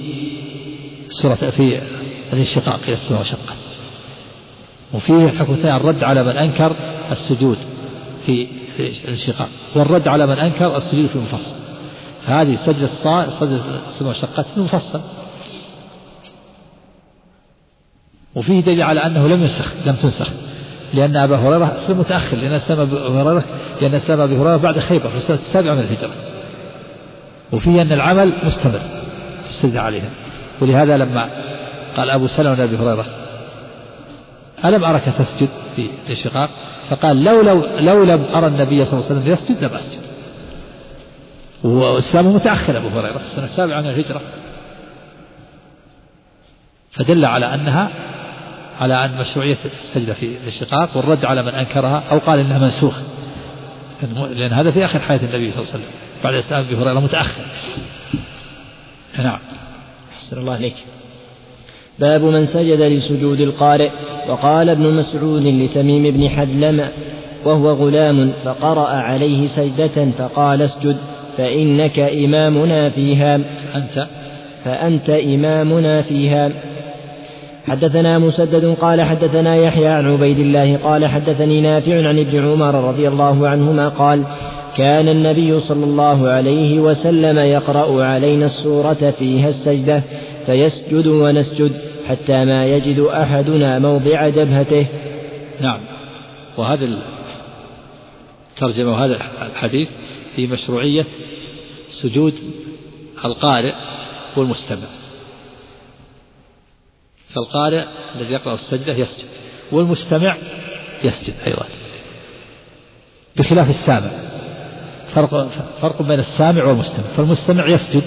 S2: الانشقاق إذا السماء انشقت، وفيه الحكم الثاني الرد على من أنكر السجود في الانشقاق، والرد على من أنكر السجود في المفصل. هذه سجدة السماء انشقت في المفصل، وفيه دليل على أنه لم تنسخ، لأن أبا هريرة أسلم متأخر، لأن أسلم أبي هريرة بعد خيبر في السنة 7 من الهجرة، وفيه أن العمل مستمر في السجد عليها. ولهذا لما قال أبو سلمة لأبي هريرة ألم أرك تسجد في الانشقاق؟ فقال لو لم أرى النبي صلى الله عليه وسلم يسجد لم أسجد. وإسلامه متأخر أبو هريرة في السنة 7 من الهجرة، فدل على أن مشروعية السجدة في الشقاق، والرد على من أنكرها أو قال إنها منسوخ، لأن هذا في آخر حياة النبي صلى الله عليه وسلم بعد إسلام أبي هريرة متأخر. نعم.
S1: أحسن الله عليك. باب من سجد لسجود القارئ. وقال ابن مسعود لتميم بن حدلم وهو غلام فقرأ عليه سجدة فقال اسجد فإنك إمامنا فيها، فأنت إمامنا فيها. حدثنا مسدد قال حدثنا يحيى عن عبيد الله قال حدثني نافع عن ابن عمر رضي الله عنهما قال كان النبي صلى الله عليه وسلم يقرأ علينا السورة فيها السجدة فيسجد ونسجد حتى ما يجد أحدنا موضع جبهته.
S2: نعم. وهذا الترجمة وهذا الحديث في مشروعية سجود القارئ والمستمع. فالقارئ الذي يقرأ السجدة يسجد، والمستمع يسجد أيضا، بخلاف السامع. فرق بين السامع والمستمع، فالمستمع يسجد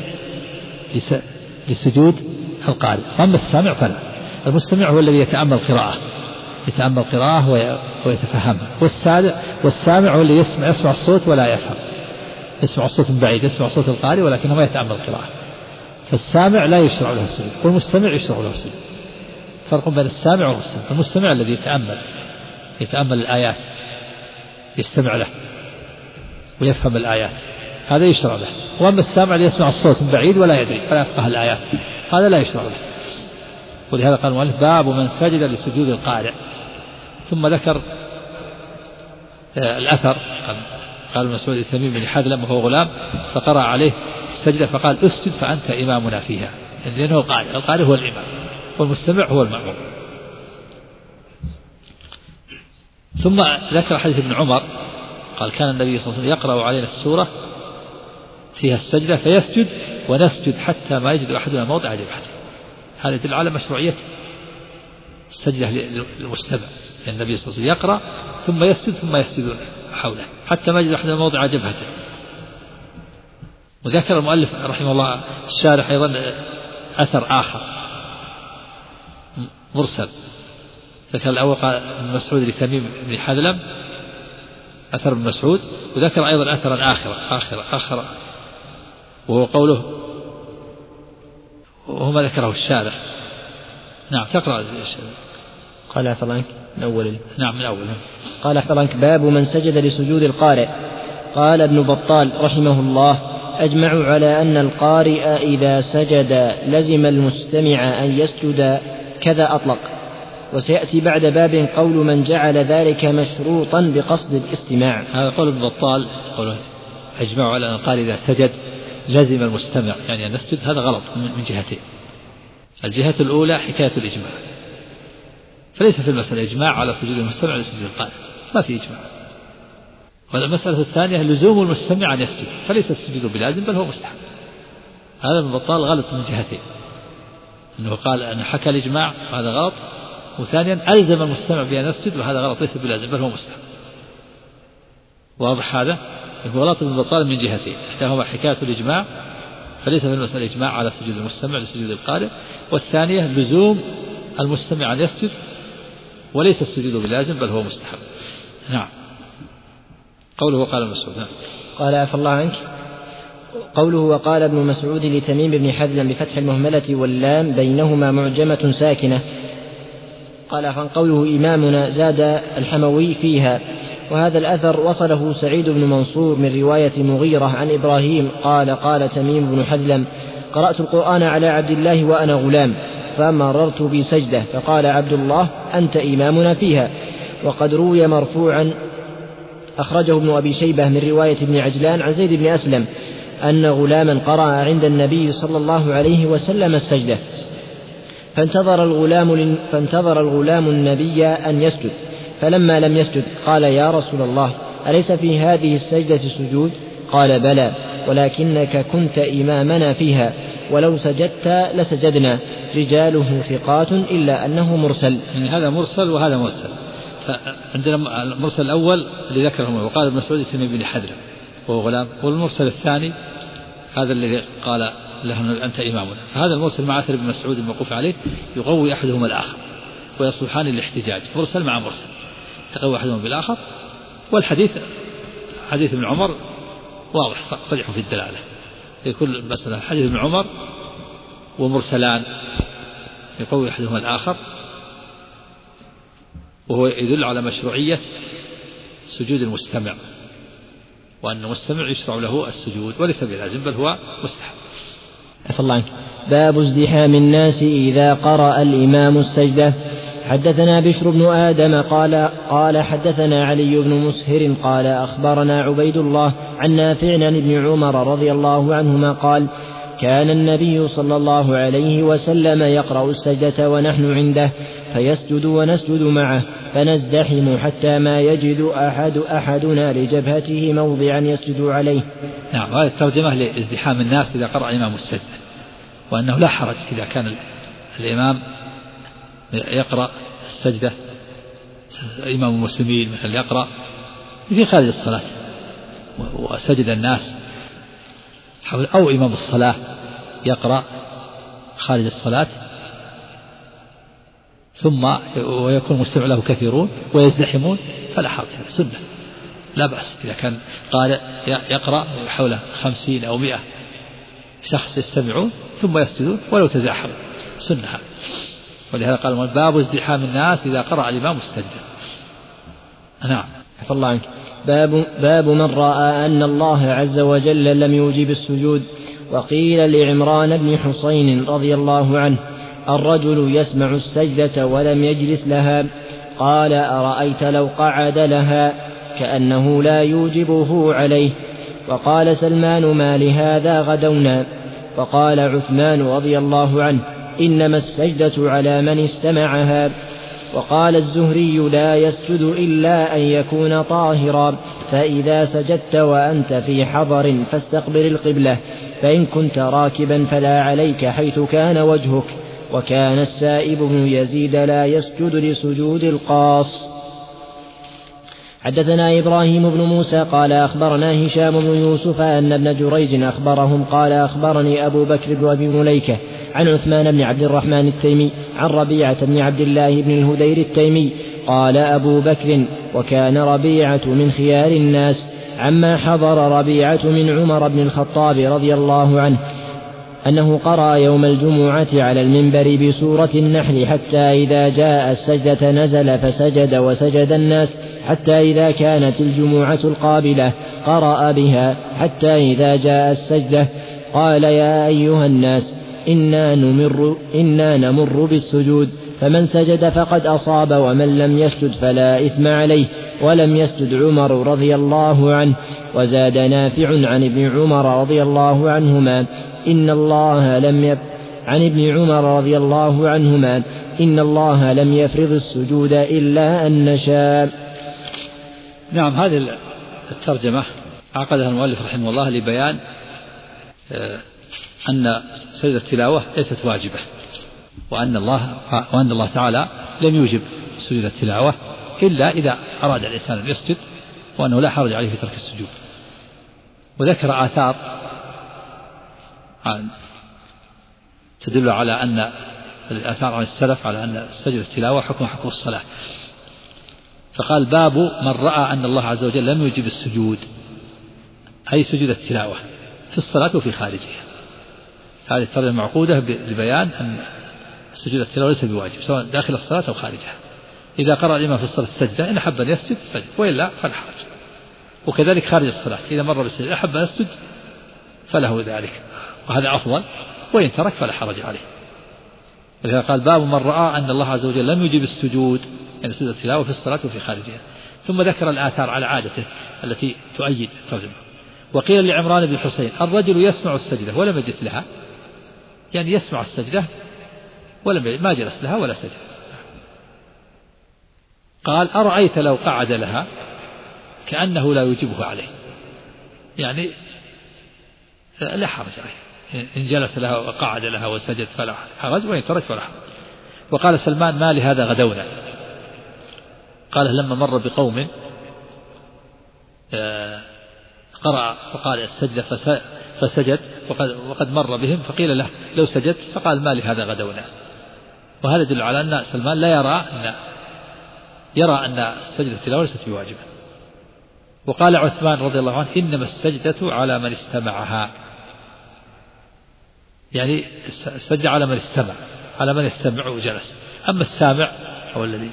S2: لسجود القارئ، أما السامع فلا. المستمع هو الذي يتأمل قراءة ويتفهمها، والسامع هو الذي يسمع الصوت ولا يفهم، يسمع الصوت من بعيد، يسمع صوت القارئ ولكنه ما يتأمل قراءة. فالسامع لا يشرع له السجود والمستمع يشرع له السجود. فرق بين السامع والمستمع. المستمع الذي يتأمل الآيات، يستمع له ويفهم الآيات، هذا يشرع له. وأما السامع الذي يسمع الصوت من بعيد ولا يدري ولا يفقه الآيات، هذا لا يشرع له. ولهذا قال المؤلف باب من سجد لسجود القارئ. ثم ذكر الأثر، قال مسعود لتميم بن حدلم وهو غلام فقرأ عليه السجدة فقال اسجد فأنت إمامنا فيها، لأنه القارئ هو الإمام والمستمع هو المأموم. ثم ذكر حديث ابن عمر قال كان النبي صلى الله عليه وسلم يقرأ علينا السورة فيها السجدة فيسجد ونسجد حتى ما يجد أحدنا موضع جبهته. هذا يدل على مشروعية السجدة للمستمع، لأن النبي صلى الله عليه وسلم يقرأ ثم يسجد ثم يسجدون حوله حتى ما يجد أحدنا موضع جبهته. وذكر المؤلف رحمه الله الشارح أيضا أثر آخر مرسل. ذكر الأول قال ابن مسعود لتميم بن حدلم أثر ابن مسعود، وذكر أيضا أثرا آخر وهو قوله وهما ذكره الشارح. نعم تقرأ
S1: قال أحفظ عنك من أول.
S2: نعم من أول.
S1: قال أحفظ عنك باب من سجد لسجود القارئ. قال ابن بطال رحمه الله أجمعوا على أن القارئ إذا سجد لزم المستمع أن يسجد كذا أطلق. وسيأتي بعد باب قول من جعل ذلك مشروطا بقصد الاستماع.
S2: هذا قول ابن بطال، قوله أجمعوا على أن القارئ إذا سجد لزم المستمع يعني أن يسجد، هذا غلط من جهتين. الجهة الأولى حكاية الإجماع، فليس في المسألة إجماع على سجود المستمع لسجود القارئ، ما في إجماع. والمسألة الثانية لزوم المستمع أن يسجد، فليس السجود بلازم بل هو مستحب. هذا ابن بطال غلط من جهتين، أنه قال أن حكى الإجماع هذا غلط، وثانيا ألزم المستمع بأن يسجد وهذا غلط ليس بلازم بل هو مستحب. واضح هذا؟ هو غلط ابن بطال من جهتين، إحداهما حكاية الإجماع فليس في المسألة إجماع على سجود المستمع لسجود القارئ، والثانية لزوم المستمع أن يسجد وليس السجود بلازم بل هو مستحب. نعم. قوله وقال ابن مسعود.
S1: قال عفى الله عنك. قوله وقال ابن مسعود لتميم بن حدلم بفتح المهملة واللام بينهما معجمة ساكنة. قال عن قوله إمامنا زاد الحموي فيها. وهذا الأثر وصله سعيد بن منصور من رواية مغيرة عن إبراهيم قال تميم بن حدلم قرأت القرآن على عبد الله وأنا غلام فمررت بسجدة فقال عبد الله أنت إمامنا فيها. وقد روي مرفوعا أخرجه ابن أبي شيبة من رواية ابن عجلان عن زيد بن أسلم أن غلاما قرأ عند النبي صلى الله عليه وسلم السجدة فانتظر الغلام النبي أن يسجد، فلما لم يسجد قال يا رسول الله أليس في هذه السجدة سجود؟ قال بلى ولكنك كنت إمامنا فيها ولو سجدت لسجدنا، رجاله ثقات إلا أنه مرسل.
S2: يعني هذا مرسل وهذا مرسل. فعندنا المرسل الأول اللي ذكره وقال ابن مسعود لتميم بن حدلم وهو غلام، والمرسل الثاني هذا الذي قال له أنت إمامنا. هذا المرسل مع أثر بن مسعود الموقوف عليه يقوي أحدهما الآخر ويصلحان للاحتجاج، مرسل مع مرسل يقوي أحدهما بالآخر. والحديث حديث ابن عمر واضح صريح في الدلالة، يقول مثلا حديث ابن عمر ومرسلان يقوي أحدهما الآخر، وهو يدل على مشروعية سجود المستمع، وأن المستمع يشرع له السجود وليس بلازم بل هو مستحب.
S1: عفى الله عنك. باب ازدحام الناس إذا قرأ الإمام السجدة. حدثنا بشر بن آدم قال حدثنا علي بن مسهر قال أخبرنا عبيد الله عن نافع عن ابن عمر رضي الله عنهما قال كان النبي صلى الله عليه وسلم يقرأ السجدة ونحن عنده فيسجد ونسجد معه فنزدحم حتى ما يجد أحدنا لجبهته موضعا يسجد عليه.
S2: نعم، هذه الترجمة لازدحام الناس إذا قرأ الإمام السجدة، وأنه لا حرج إذا كان الإمام يقرأ السجدة، إمام المسلمين مثل يقرأ في خارج الصلاة وسجد الناس، أو إمام الصلاة يقرأ خارج الصلاة ثم ويكون مستمع له كثيرون ويزدحمون فلا حرج، سنة لا بأس. إذا كان قال يقرأ حول 50 أو 100 شخص يستمعون ثم يسجدون ولو تزاحموا سنة. ولهذا قال باب ازدحام الناس إذا قرأ الإمام السجدة. نعم.
S1: عفى الله عنك. باب من رأى أن الله عز وجل لم يوجب السجود. وقيل لعمران بن حسين رضي الله عنه الرجل يسمع السجدة ولم يجلس لها، قال أرأيت لو قعد لها كأنه لا يوجبه عليه. وقال سلمان ما لهذا غدونا. وقال عثمان رضي الله عنه إنما السجدة على من استمعها. وقال الزهري لا يسجد إلا أن يكون طاهرا، فإذا سجدت وأنت في حضر فاستقبل القبلة، فإن كنت راكبا فلا عليك حيث كان وجهك. وكان السائب بن يزيد لا يسجد لسجود القاص. حدثنا إبراهيم بن موسى قال أخبرنا هشام بن يوسف أن ابن جريج أخبرهم قال أخبرني أبو بكر بن أبي مليكة عن عثمان بن عبد الرحمن التيمي عن ربيعة بن عبد الله بن الهدير التيمي قال أبو بكر وكان ربيعة من خيار الناس عما حضر ربيعة من عمر بن الخطاب رضي الله عنه أنه قرأ يوم الجمعة على المنبر بسورة النحل حتى إذا جاء السجدة نزل فسجد وسجد الناس حتى إذا كانت الجمعة القابلة قرأ بها حتى إذا جاء السجدة قال يا أيها الناس إنا نمر بالسجود فمن سجد فقد أصاب ومن لم يسجد فلا إثم عليه. ولم يسجد عمر رضي الله عنه. وزاد نافع عن ابن عمر رضي الله عنهما عن ابن عمر رضي الله عنهما إن الله لم يفرض السجود إلا أن نشاء.
S2: نعم، هذه الترجمة عقدها المؤلف رحمه الله لبيان أن سجدة التلاوة ليست واجبة، وأن الله تعالى لم يوجب سجود التلاوة إلا إذا أراد الإنسان أن يسجد، وأنه لا حرج عليه في ترك السجود. وذكر آثار تدل على أن الآثار عن السلف على أن سجدة التلاوة حكم الصلاة. فقال باب من رأى أن الله عز وجل لم يوجب السجود، أي سجود التلاوة في الصلاة وفي خارجها. هذه الترجمة معقودة لبيان أن سجود التلاوة ليس بواجب سواء داخل الصلاة أو خارجها. إذا قرأ الإمام في الصلاة السجدة إن أحب أن يسجد سجد وإلا فلا حرج، وكذلك خارج الصلاة إذا مر بالسجدة أحب أن يسجد فله ذلك، وهذا أفضل، وإن ترك فلا حرج عليه. ولذلك قال باب من رأى أن الله عز وجل لم يجب السجود، يعني سجود التلاوة في الصلاة وفي خارجها. ثم ذكر الآثار على عادته التي تؤيد الترجمة. وقيل لعمران بن حسين الرجل يسمع السجدة ولم يجلس لها، يعني يسمع السجدة ما جلس لها ولا سجد. قال أرأيت لو قعد لها كأنه لا يجبه عليه، يعني لا حرج عليه إن جلس لها وقعد لها وسجد فلا حرج، وإن ترك فلا حرج. وقال سلمان ما لهذا غدونا. قال لما مر بقوم قرأ وقال السجدة فسجد وقد مر بهم فقيل له لو سجدت فقال ما لهذا غدونا. وهذا يدل على أن سلمان لا يرى أن سجدة التلاوة ليست بواجبة. وقال عثمان رضي الله عنه إنما السجدة على من استمعها، يعني السجدة على من استمع، على من يستمع وجلس. أما السامع أو الذي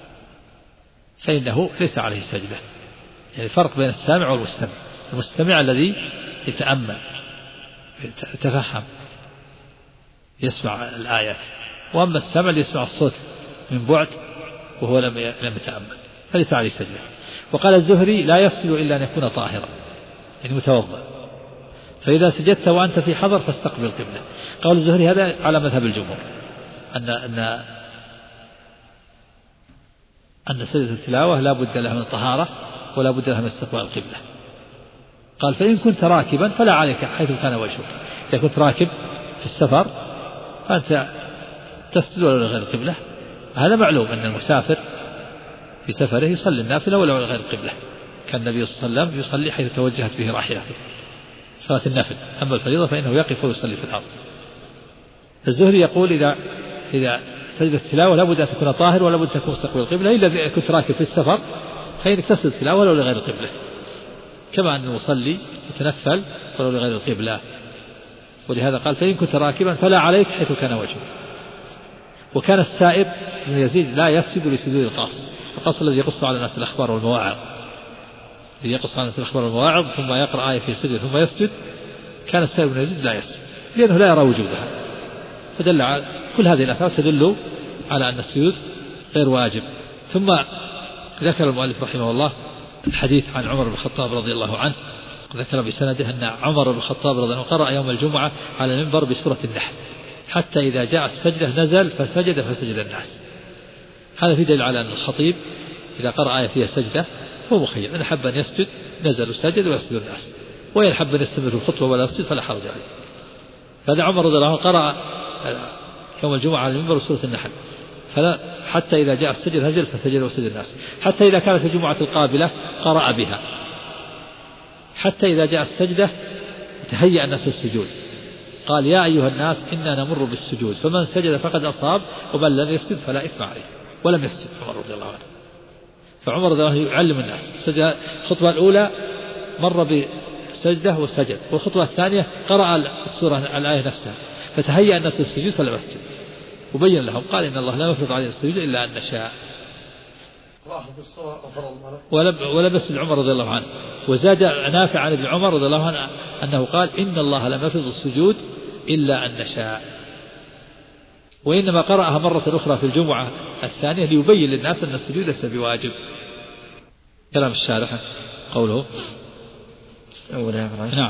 S2: فإنه ليس عليه سجدة. يعني فرق بين السامع والمستمع. المستمع الذي يتأمل يتفهم يسمع الآيات، وأما السامع اللي يسمع الصوت من بعد وهو لم يتأمل فليس عليه سجدة. وقال الزهري لا يسجد إلا أن يكون طاهرا، يعني متوضأ، فإذا سجدت وأنت في حضر فاستقبل القبلة. قال الزهري هذا على مذهب الجمهور أن سجدة التلاوة لا بد لها من طهارة ولا بد لها من استقبال القبلة. قال فإن كنت راكبا فلا عليك حيث كان وجهك. إذا كنت راكب في السفر فأنت تسجد ولا غير القبلة. هذا معلوم أن المسافر في سفره يصلي النافلة ولا غير القبلة. كان النبي صلى الله عليه وسلم يصلي حيث توجهت به راحلته صلاة النافل. أما الفريضة فإنه يقف ويصلي في الأرض. الزهري يقول إذا سجد التلاوة لابد أن تكون طاهر ولا بد تكون مستقبل القبلة، إلا إذا كنت راكب في السفر فإنك تسجد التلاوة ولو لغير القبلة، كما أن المصلي يتنفل ولو لغير القبلة. ولهذا قال فإن كنت راكبا فلا عليك حيث كان وجهك. وكان السائب من يزيد لا يسجد لسجود القاص، القاص الذي يقص على الناس الأخبار والمواعظ، الذي يقص على الناس الأخبار والمواعظ ثم يقرأ آية في سجد ثم يسجد. كان السائب من يزيد لا يسجد لأنه لا يرى وجوبها. فدل على كل هذه الآثار تدل على أن السجود غير واجب. ثم ذكر المؤلف رحمه الله الحديث عن عمر بن الخطاب رضي الله عنه، ذكر بسنده أن عمر بن الخطاب رضي الله عنه قرأ يوم الجمعة على المنبر بسورة النحل حتى إذا جاء السجدة نزل فسجد الناس. هذا في دليل على أن الخطيب إذا قرأ آية فيها سجدة هو مخير، إن حب أن يسجد نزل وسجد ويسجد الناس، وإن حب أن يستمر في الخطبة ولا يسجد فلا حرج عليه. فهذا عمر رضي الله عنه قرأ يوم الجمعة على المنبر بسورة النحل حتى إذا جاء السجد نزل فسجد وسجد الناس، حتى إذا كانت الجمعة القابلة قرأ بها، حتى إذا جاء السجدة تهيأ الناس للسجود قال يا أيها الناس إنا نمر بالسجود فمن سجد فقد أصاب ومن لم يسجد فلا إثم عليه. ولم يسجد عمر رضي الله عنه. فعمر رضي الله عنه يعلم الناس. الخطبة الأولى مر بسجدة وسجد، والخطبة الثانية قرأ السورة الآية نفسها فتهيأ الناس للسجود فلم يسجد، وبين لهم قال إن الله لا يفرض علينا السجود إلا أن نشاء. ولم يسجد عمر رضي الله عنه. وزاد نافع عن ابن عمر رضي الله عنه أنه قال إن الله لم يفرض السجود إلا أن نشاء، وإنما قرأها مرة أخرى في الجمعة الثانية ليبين للناس أن السجود ليس بواجب. كلام الشارح قوله نعم.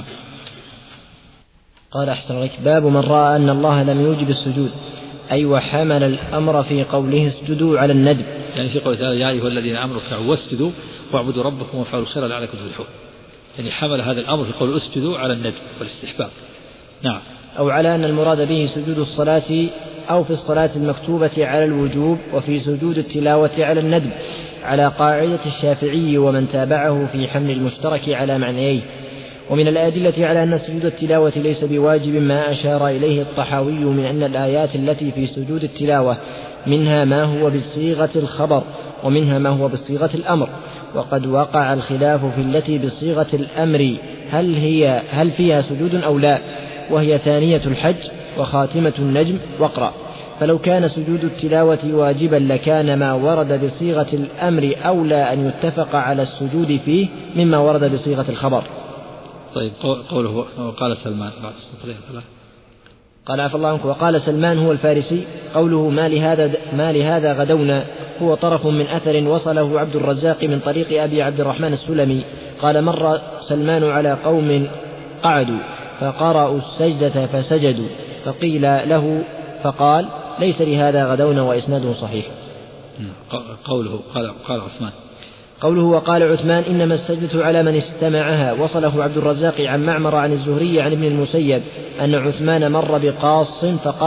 S1: قال أحسن عليك باب من رأى أن الله لم يوجب السجود، أي وحمل الأمر في قوله اسجدوا على الندب،
S2: يعني في قوله تعالى يا أيها الذين آمنوا اركعوا واسجدوا واعبدوا ربكم وافعلوا الخير لعلكم تفلحون، يعني حمل هذا الأمر في قول اسجدوا على الندب والاستحباب. نعم.
S1: أو على أن المراد به سجود الصلاة أو في الصلاة المكتوبة على الوجوب، وفي سجود التلاوة على الندب، على قاعدة الشافعي ومن تابعه في حمل المشترك على معنييه. ومن الأدلة على أن سجود التلاوة ليس بواجب ما أشار إليه الطحاوي من أن الآيات التي في سجود التلاوة منها ما هو بصيغة الخبر ومنها ما هو بصيغة الأمر، وقد وقع الخلاف في التي بصيغة الأمر هل فيها سجود أو لا، وهي ثانية الحج وخاتمة النجم واقرأ. فلو كان سجود التلاوة واجبا لكان ما ورد بصيغة الأمر أولى أن يتفق على السجود فيه مما ورد بصيغة الخبر.
S2: طيب قوله قال سلمان بعد السطرين
S1: قال عفى الله عنك وقال سلمان هو الفارسي قوله ما لهذا غدونا هو طرف من أثر وصله عبد الرزاق من طريق أبي عبد الرحمن السلمي قال مر سلمان على قوم قعدوا فقرأوا السجدة فسجدوا فقيل له فقال ليس لهذا غدونا وإسناده صحيح.
S2: قوله قال عثمان
S1: قوله وقال عثمان إنما السجدة على من استمعها وصله عبد الرزاق عن معمر عن الزهري عن ابن المسيب أن عثمان مر بقاص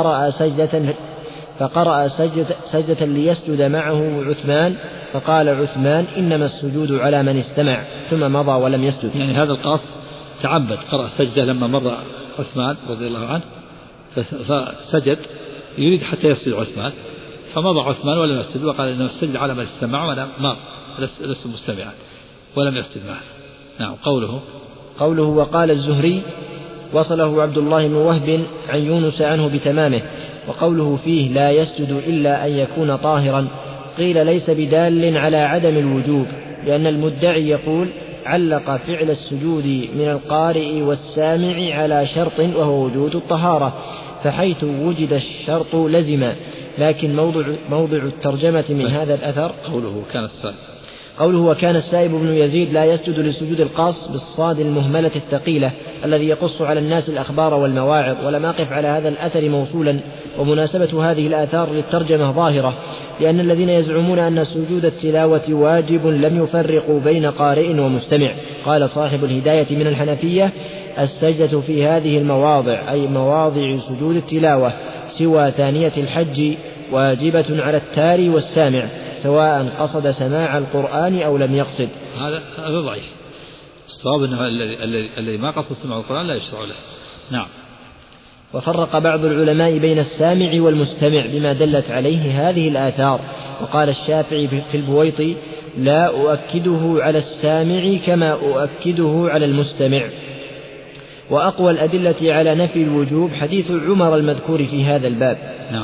S1: فقرأ سجدة ليسجد معه عثمان فقال عثمان إنما السجود على من استمع ثم مضى ولم يسجد.
S2: يعني هذا القاص تعبد قرأ السجدة لما مر عثمان رضي الله عنه فسجد يريد حتى يسجد عثمان، فمضى عثمان ولم يسجد وقال إنه السجد على من استمع وأنا ما لست مستمعا ولم يسجد معه. نعم.
S1: قوله وقال الزهري وصله عبد الله بن وهب عن يونس عنه بتمامه. وقوله فيه لا يسجد إلا أن يكون طاهرا قيل ليس بدال على عدم الوجوب، لأن المدعي يقول علق فعل السجود من القارئ والسامع على شرط وهو وجود الطهارة، فحيث وجد الشرط لزم. لكن موضع الترجمة من هذا الأثر قوله وكان السائب بن يزيد لا يسجد للسجود القاص بالصاد المهملة الثقيلة الذي يقص على الناس الأخبار والمواعظ، ولم أقف على هذا الأثر موصولا. ومناسبة هذه الآثار للترجمة ظاهرة، لأن الذين يزعمون أن سجود التلاوة واجب لم يفرقوا بين قارئ ومستمع. قال صاحب الهداية من الحنفية السجدة في هذه المواضع أي مواضع سجود التلاوة سوى ثانية الحج واجبة على التالي والسامع سواء قصد سماع القرآن أو لم يقصد.
S2: هذا ضعيف. الصواب أنه الذي ما قصد سماع القرآن لا يشرع له. نعم.
S1: وفرق بعض العلماء بين السامع والمستمع بما دلت عليه هذه الآثار. وقال الشافعي في البويطي لا أؤكده على السامع كما أؤكده على المستمع. وأقوى الأدلة على نفي الوجوب حديث عمر المذكور في هذا الباب.
S2: نعم.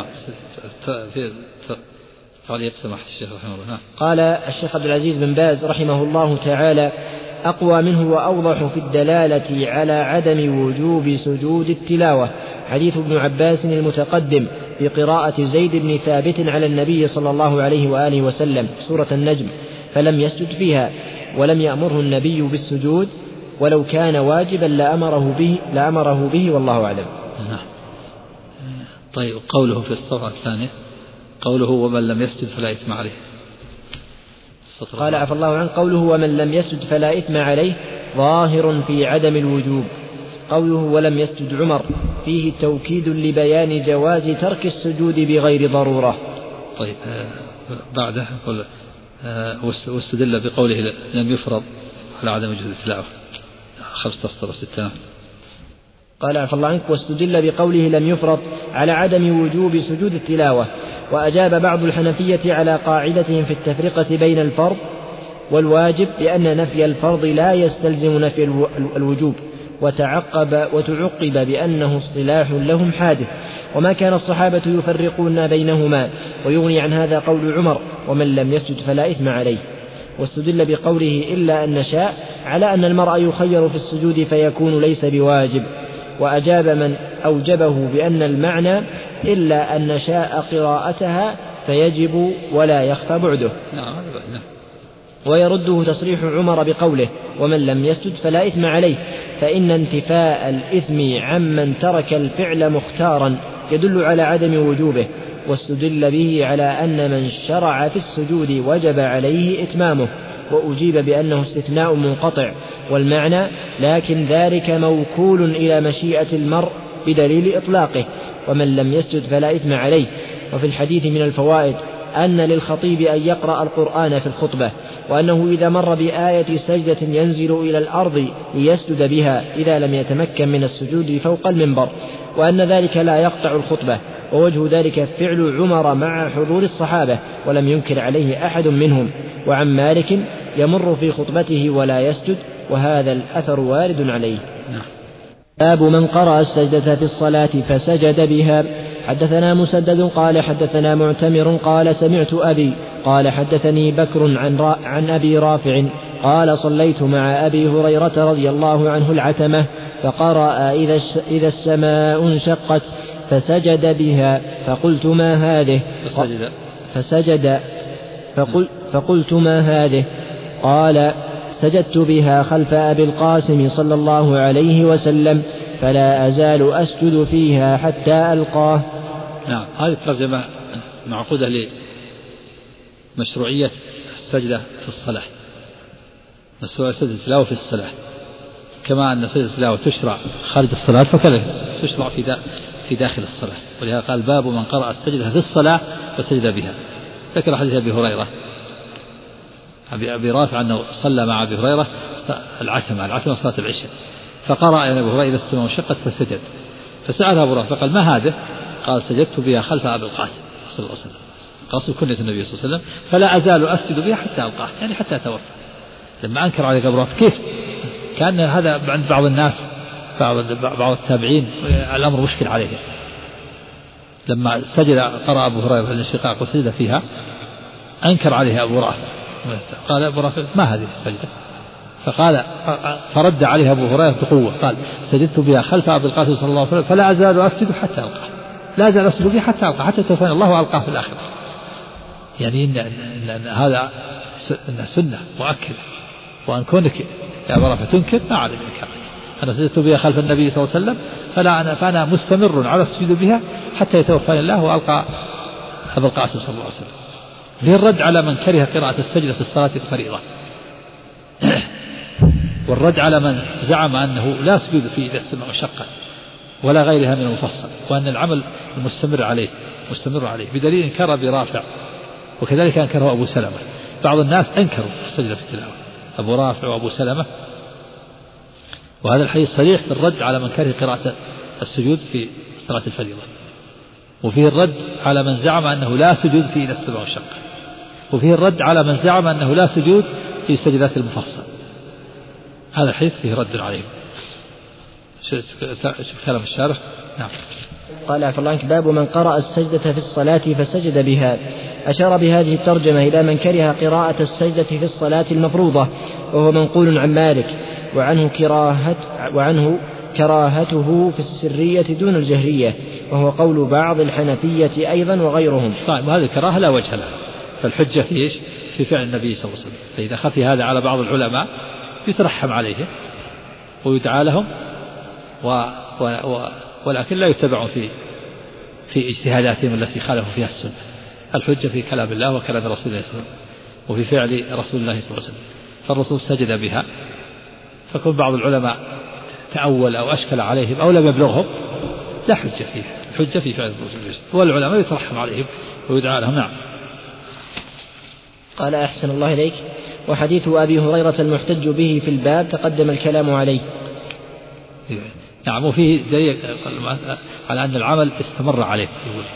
S2: تعليق سماحة الشيخ رحمه الله.
S1: قال الشيخ عبد العزيز بن باز رحمه الله تعالى أقوى منه وأوضح في الدلالة على عدم وجوب سجود التلاوة حديث ابن عباس المتقدم بقراءة زيد بن ثابت على النبي صلى الله عليه وآله وسلم سورة النجم فلم يسجد فيها ولم يأمره النبي بالسجود، ولو كان واجبا لأمره به والله أعلم.
S2: طيب. قوله في الصفحة الثانية قوله ومن لم يسجد فلا إثم عليه.
S1: قال عفى الله عنه قوله ومن لم يسجد فلا إثم عليه ظاهر في عدم الوجوب. قوله ولم يسجد عمر فيه توكيد لبيان جواز ترك السجود بغير ضرورة.
S2: طيب. بعده واستدل بقوله لم يفرض على عدم وجود التلاوة 15 و6.
S1: قال عفى الله عنك واستدل بقوله لم يفرض على عدم وجوب سجود التلاوة. وأجاب بعض الحنفية على قاعدتهم في التفرقة بين الفرض والواجب بأن نفي الفرض لا يستلزم نفي الوجوب، وتعقب بأنه اصطلاح لهم حادث وما كان الصحابة يفرقون بينهما. ويغني عن هذا قول عمر ومن لم يسجد فلا إثم عليه. واستدل بقوله إلا أن نشاء على أن المرء يخير في السجود فيكون ليس بواجب. وأجاب من أوجبه بأن المعنى إلا أن نشاء قراءتها فيجب ولا يخفى بعده. ويرده تصريح عمر بقوله ومن لم يسجد فلا إثم عليه، فإن انتفاء الإثم عمن ترك الفعل مختارا يدل على عدم وجوبه. واستدل به على أن من شرع في السجود وجب عليه إتمامه، وأجيب بأنه استثناء منقطع والمعنى لكن ذلك موكول إلى مشيئة المرء بدليل إطلاقه ومن لم يسجد فلا إثم عليه. وفي الحديث من الفوائد أن للخطيب أن يقرأ القرآن في الخطبة، وأنه إذا مر بآية سجدة ينزل إلى الأرض ليسجد بها إذا لم يتمكن من السجود فوق المنبر، وأن ذلك لا يقطع الخطبة. ووجه ذلك فعل عمر مع حضور الصحابة ولم ينكر عليه أحد منهم. وعن مالك يمر في خطبته ولا يسجد، وهذا الأثر وارد عليه. باب من قرأ السجدة في الصلاة فسجد بها. حدثنا مسدد قال حدثنا معتمر قال سمعت أبي قال حدثني بكر عن أبي رافع قال صليت مع أبي هريرة رضي الله عنه العتمة فقرأ إذا السماء انشقت فسجد بها فقلت ما هذه فقلت ما هذه قال سجدت بها خلف أبي القاسم صلى الله عليه وسلم فلا أزال أسجد فيها حتى ألقاه.
S2: نعم. هذه الترجمة معقودة لمشروعية السجدة في الصلاة، مشروعية سجدة التلاوة في الصلاة، كما أن سجدة التلاوة تشرع خارج الصلاة فكذلك تشرع في داخل الصلاة. ولهذا قال باب من قرأ السجدة في الصلاة فسجد بها. ذكر حديث أبي هريرة أبي رافع أنه صلى مع أبي هريرة العتمة صلاة العشاء، فقرأ يعني أبو هريرة إذا السماء انشقت فسجد، فسأل أبو رافع فقال ما هذا؟ قال سجدت بها خلف أبي القاسم صلى الله عليه وسلم، قصد كنية النبي صلى الله عليه وسلم، فلا أزال أسجد بها حتى ألقاه، يعني حتى أتوفى. لما أنكر عليك أبو رافع كيف؟ كان هذا عند بعض الناس بعض التابعين الأمر مشكل عليه. لما سجد قرأ أبو هريرة الانشقاق وسجد فيها أنكر عليه أبو رافع، قال أبو رافع ما هذه السجدة؟ فقال فرد عليه أبو هريرة بقوة قال سجدت بها خلف أبي القاسم صلى الله عليه وسلم فلا أزال أسجد حتى ألقاه، لا أزال أسجد بها حتى ألقاه حتى توفاني الله وألقاه في الآخرة. يعني إن هذا سنة مؤكدة، وأن كونك يا أبو رافع تنكر ما علي منك، أنا سجدت بها خلف النبي صلى الله عليه وسلم فأنا مستمر على السجود بها حتى يتوفاني الله وألقى أبا القاسم صلى الله عليه وسلم. للرد على من كره قراءة السجدة في الصلاة الفريضة، والرد على من زعم أنه لا سجود فيه إذا السماء انشقت ولا غيرها من المفصل، وأن العمل مستمر عليه بدليل إنكار أبي رافع، وكذلك أنكره أبو سلمة. بعض الناس أنكروا السجدة في التلاوة، أبو رافع وأبو سلمة، وهذا الحديث صريح في الرد على من كره قراءة السجود في صلاة الفريضة، وفيه الرد على من زعم أنه لا سجود فيه إذا السماء انشقت، وفيه الرد على من زعم أنه لا سجود في سجدات المفصل. هذا الحديث فيه رد عليهم. شوف كلام الشارح. نعم.
S1: قال عفى الله عنك باب من قرأ السجدة في الصلاة فسجد بها. أشار بهذه الترجمة إلى من كره قراءة السجدة في الصلاة المفروضة، وهو منقول عن مالك، وعنه كراهته في السرية دون الجهرية، وهو قول بعض الحنفية أيضا وغيرهم.
S2: طيب هذه الكراهة لا وجه لها، فالحجة في إيش؟ في فعل النبي صلى الله عليه وسلم، فإذا خفي هذا على بعض العلماء يترحم عليه ويدعى لهم، ولكن لا يتبعون في اجتهاداتهم التي خالفوا فيها السنة. الحجة في كلام الله وكلام رسول الله صلى الله عليه وسلم وفي فعل رسول الله صلى الله عليه وسلم، فالرسول سجد بها، فكون بعض العلماء تأول أو أشكل عليهم أو لم يبلغهم لا حجة فيها، الحجة في فعل الرسول، والعلماء يترحم عليهم ويدعى لهم. نعم.
S1: قال أحسن الله إليك. وحديث أبي هريرة المحتج به في الباب تقدم الكلام عليه.
S2: نعم. وفيه دليل على أن العمل استمر عليه.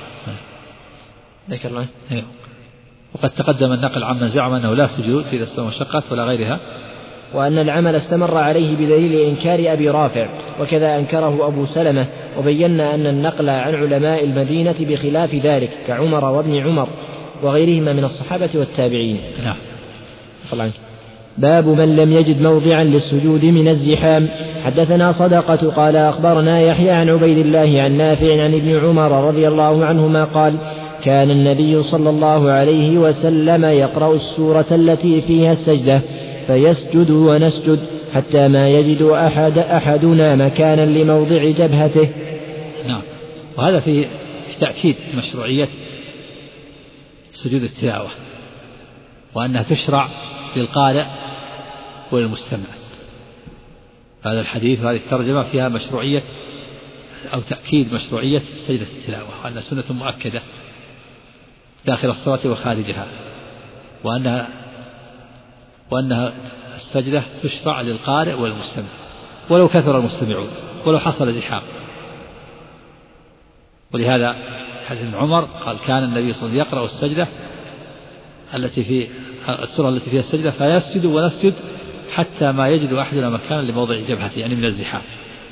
S1: ذكر الله.
S2: وقد تقدم النقل عمن زعم أنه لا سجود إذا السماء انشقت ولا غيرها،
S1: وأن العمل استمر عليه بدليل إنكار أبي رافع، وكذا أنكره أبو سلمة. وبينا أن النقل عن علماء المدينة بخلاف ذلك كعمر وابن عمر وغيرهما من الصحابة والتابعين.
S2: نعم.
S1: باب من لم يجد موضعا للسجود من الزحام. حدثنا صدقة قال أخبرنا يحيى عن عبيد الله عن نافع عن ابن عمر رضي الله عنهما قال كان النبي صلى الله عليه وسلم يقرأ السورة التي فيها السجدة فيسجد ونسجد حتى ما يجد أحدنا مكانا لموضع جبهته.
S2: نعم. وهذا في تأكيد مشروعية سجود التلاوة، وأنها تشرع للقارئ وللمستمع. هذا الحديث وهذه الترجمة فيها مشروعية أو تأكيد مشروعية سجدة التلاوة، وأنها سنة مؤكدة داخل الصلاة وخارجها، وأنها السجدة تشرع للقارئ والمستمع ولو كثر المستمعون ولو حصل زحام. ولهذا حديث ابن عمر قال كان النبي صلى الله عليه وسلم يقرأ السجدة التي في السورة التي فيها السجدة فيسجد ونسجد حتى ما يجد أحدنا مكانا لموضع جبهته، يعني من الزحام.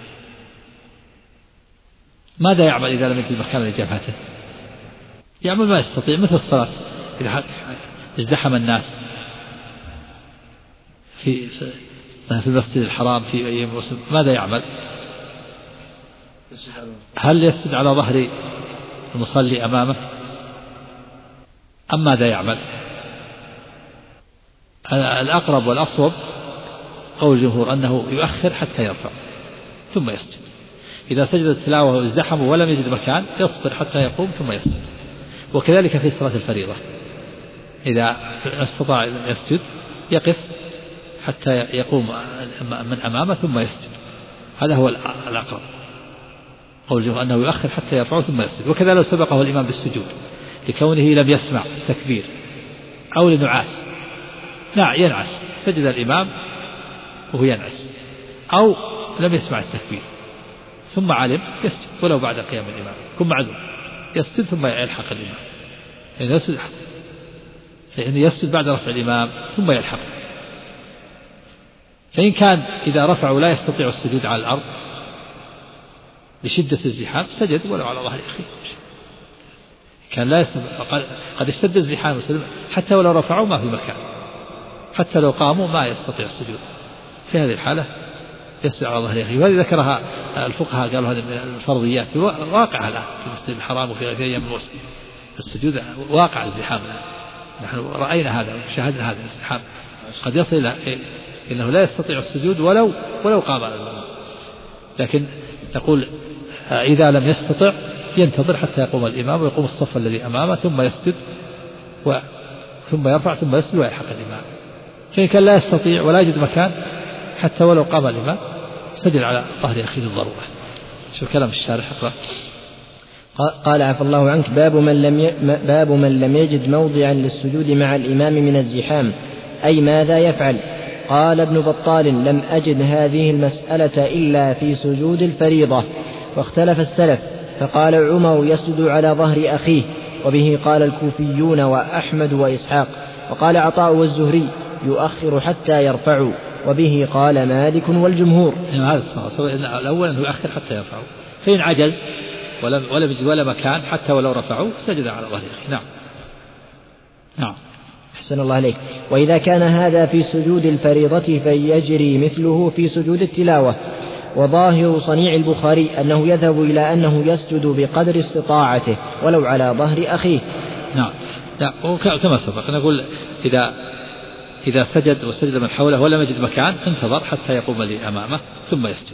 S2: ماذا يعمل إذا لم يجد مكانا لجبهته؟ يعمل ما يستطيع، مثل الصلاة إذا ازدحم الناس في المسجد الحرام في أيام الرسول، ماذا يعمل؟ هل يسجد على ظهر المصلي أمامه أم ماذا يعمل؟ الأقرب والأصوب قول الجمهور أنه يؤخر حتى يرفع ثم يسجد. إذا سجد التلاوة وازدحم ولم يجد مكان يصبر حتى يقوم ثم يسجد. وكذلك في صلاة الفريضة إذا استطاع أن يسجد يقف حتى يقوم من أمامه ثم يسجد. هذا هو الأقرب قول الجمهور أنه يؤخر حتى يرفع ثم يسجد. وكذا لو سبقه الإمام بالسجود لكونه لم يسمع تكبير أو لنعاس ينعس، سجد الإمام وهو ينعس، أو لم يسمع التكبير ثم علم يسجد ولو بعد قيام الإمام، يكون معذور يسجد ثم يلحق الإمام، يعني يسجد بعد رفع الإمام ثم يلحق. فإن كان إذا رفعوا لا يستطيع السجود على الأرض لشدة الزحام سجد ولو على ظهر أخيه، كان لا يستطيع قد اشتد الزحام حتى ولو رفعوا ما في مكان، حتى لو قاموا ما يستطيع السجود، في هذه الحالة يسجد على ظهر أخيه. وهذه ذكرها الفقهاء قالوا هذه من الفرضيات واقعة الآن في المسجد الحرام وفي غير أيام الموسم، السجود واقع الزحام الآن، نحن رأينا هذا وشاهدنا هذا الزحام قد يصل إلى إنه لا يستطيع السجود ولو قام على الإمام. لكن نقول إذا لم يستطع ينتظر حتى يقوم الإمام ويقوم الصف الذي أمامه ثم يسجد ثم يرفع ثم يسجد ويلحق الإمام. فإن كان لا يستطيع ولا يجد مكان حتى ولو قام الإمام سجد على ظهر أخيه الضرورة. شو كلام الشارح اقرأ.
S1: قال عفى الله عنك: باب من لم يجد موضعا للسجود مع الإمام من الزحام، أي ماذا يفعل؟ قال ابن بطال: لم أجد هذه المسألة إلا في سجود الفريضة، واختلف السلف، فقال عمر: يسجد على ظهر أخيه، وبه قال الكوفيون وأحمد وإسحاق، وقال عطاء والزهري: يؤخر حتى يرفعوا، وبه قال مالك والجمهور.
S2: هذا الصواب الأول أنه يؤخر حتى يرفعوا، فإن عجز ولم يجد ولا مكان حتى ولو رفعوا سجد على ظهر أخيه. نعم.
S1: أحسن الله عليك. وإذا كان هذا في سجود الفريضة فيجري مثله في سجود التلاوة. وظاهر صنيع البخاري أنه يذهب إلى أنه يسجد بقدر استطاعته ولو على ظهر أخيه.
S2: نعم. كما سبق نقول إذا سجد وسجد من حوله ولم يجد مكان انتظر حتى يقوم الذي أمامه ثم يسجد،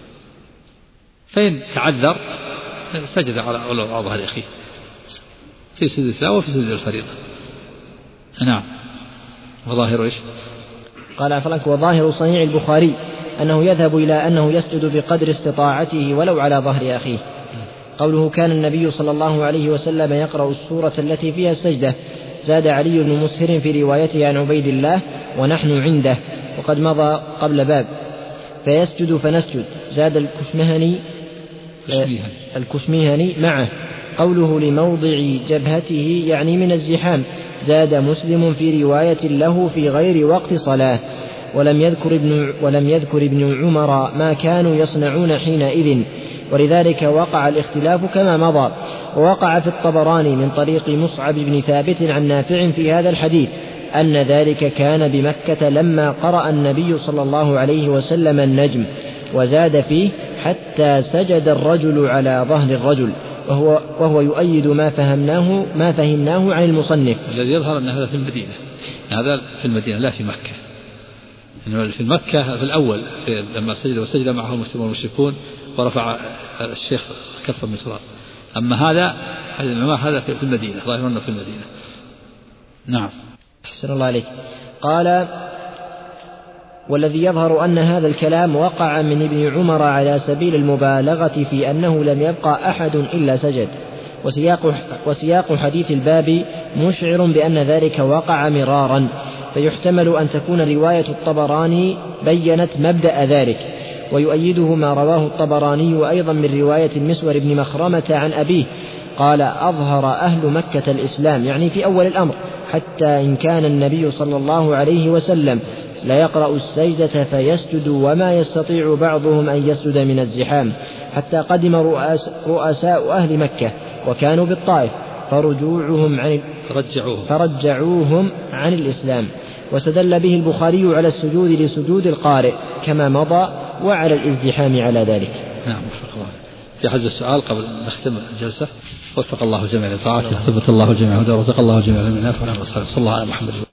S2: فإن تعذر سجد على ظهر أخيه في سجود التلاوة وفي سجود الفريضة. نعم. وظاهر إيش؟
S1: قال عفلك: وظاهر صنيع البخاري أنه يذهب إلى أنه يسجد بقدر استطاعته ولو على ظهر أخيه. قوله: كان النبي صلى الله عليه وسلم يقرأ السورة التي فيها السجدة. زاد علي بن مسهر في روايته عن عبيد الله: ونحن عنده، وقد مضى قبل باب. فيسجد فنسجد. زاد الكشميهني معه. قوله: لموضع جبهته يعني من الزحام. زاد مسلم في رواية له: في غير وقت صلاة. ولم يذكر ابن عمر ما كانوا يصنعون حينئذ، ولذلك وقع الاختلاف كما مضى. ووقع في الطبراني من طريق مصعب بن ثابت عن نافع في هذا الحديث أن ذلك كان بمكة لما قرأ النبي صلى الله عليه وسلم النجم. وزاد فيه: حتى سجد الرجل على ظهر الرجل، وهو يؤيد ما فهمناه عن المصنف.
S2: الذي يظهر أن هذا في المدينة، هذا في المدينة لا في مكة. في مكة في الأول لما سجد معه المسلمون والمشركون ورفع الشيخ كفا من تراب. أما هذا في المدينة، ظاهر أنه في المدينة. نعم.
S1: أحسن الله عليك. قال: والذي يظهر أن هذا الكلام وقع من ابن عمر على سبيل المبالغة في أنه لم يبقى أحد إلا سجد. وسياق حديث الباب مشعر بأن ذلك وقع مرارا، فيحتمل أن تكون رواية الطبراني بيّنت مبدأ ذلك. ويؤيده ما رواه الطبراني أيضا من رواية المسور بن مخرمة عن أبيه قال: أظهر أهل مكة الإسلام، يعني في أول الأمر، حتى إن كان النبي صلى الله عليه وسلم لا يقرأ السجدة فيسجد وما يستطيع بعضهم أن يسجد من الزحام، حتى قدم رؤساء أهل مكة وكانوا بالطائف فرجعوهم عن الإسلام. واستدل به البخاري على السجود لسجود القارئ كما مضى، وعلى الازدحام على ذلك.
S2: نعم. وفق الله. في حج السؤال قبل أن نختم الجلسة. وفق الله جميع لطاعته، ثبت الله جميع هدى، ورزق الله جميع من نافع، وصلى الله على محمد.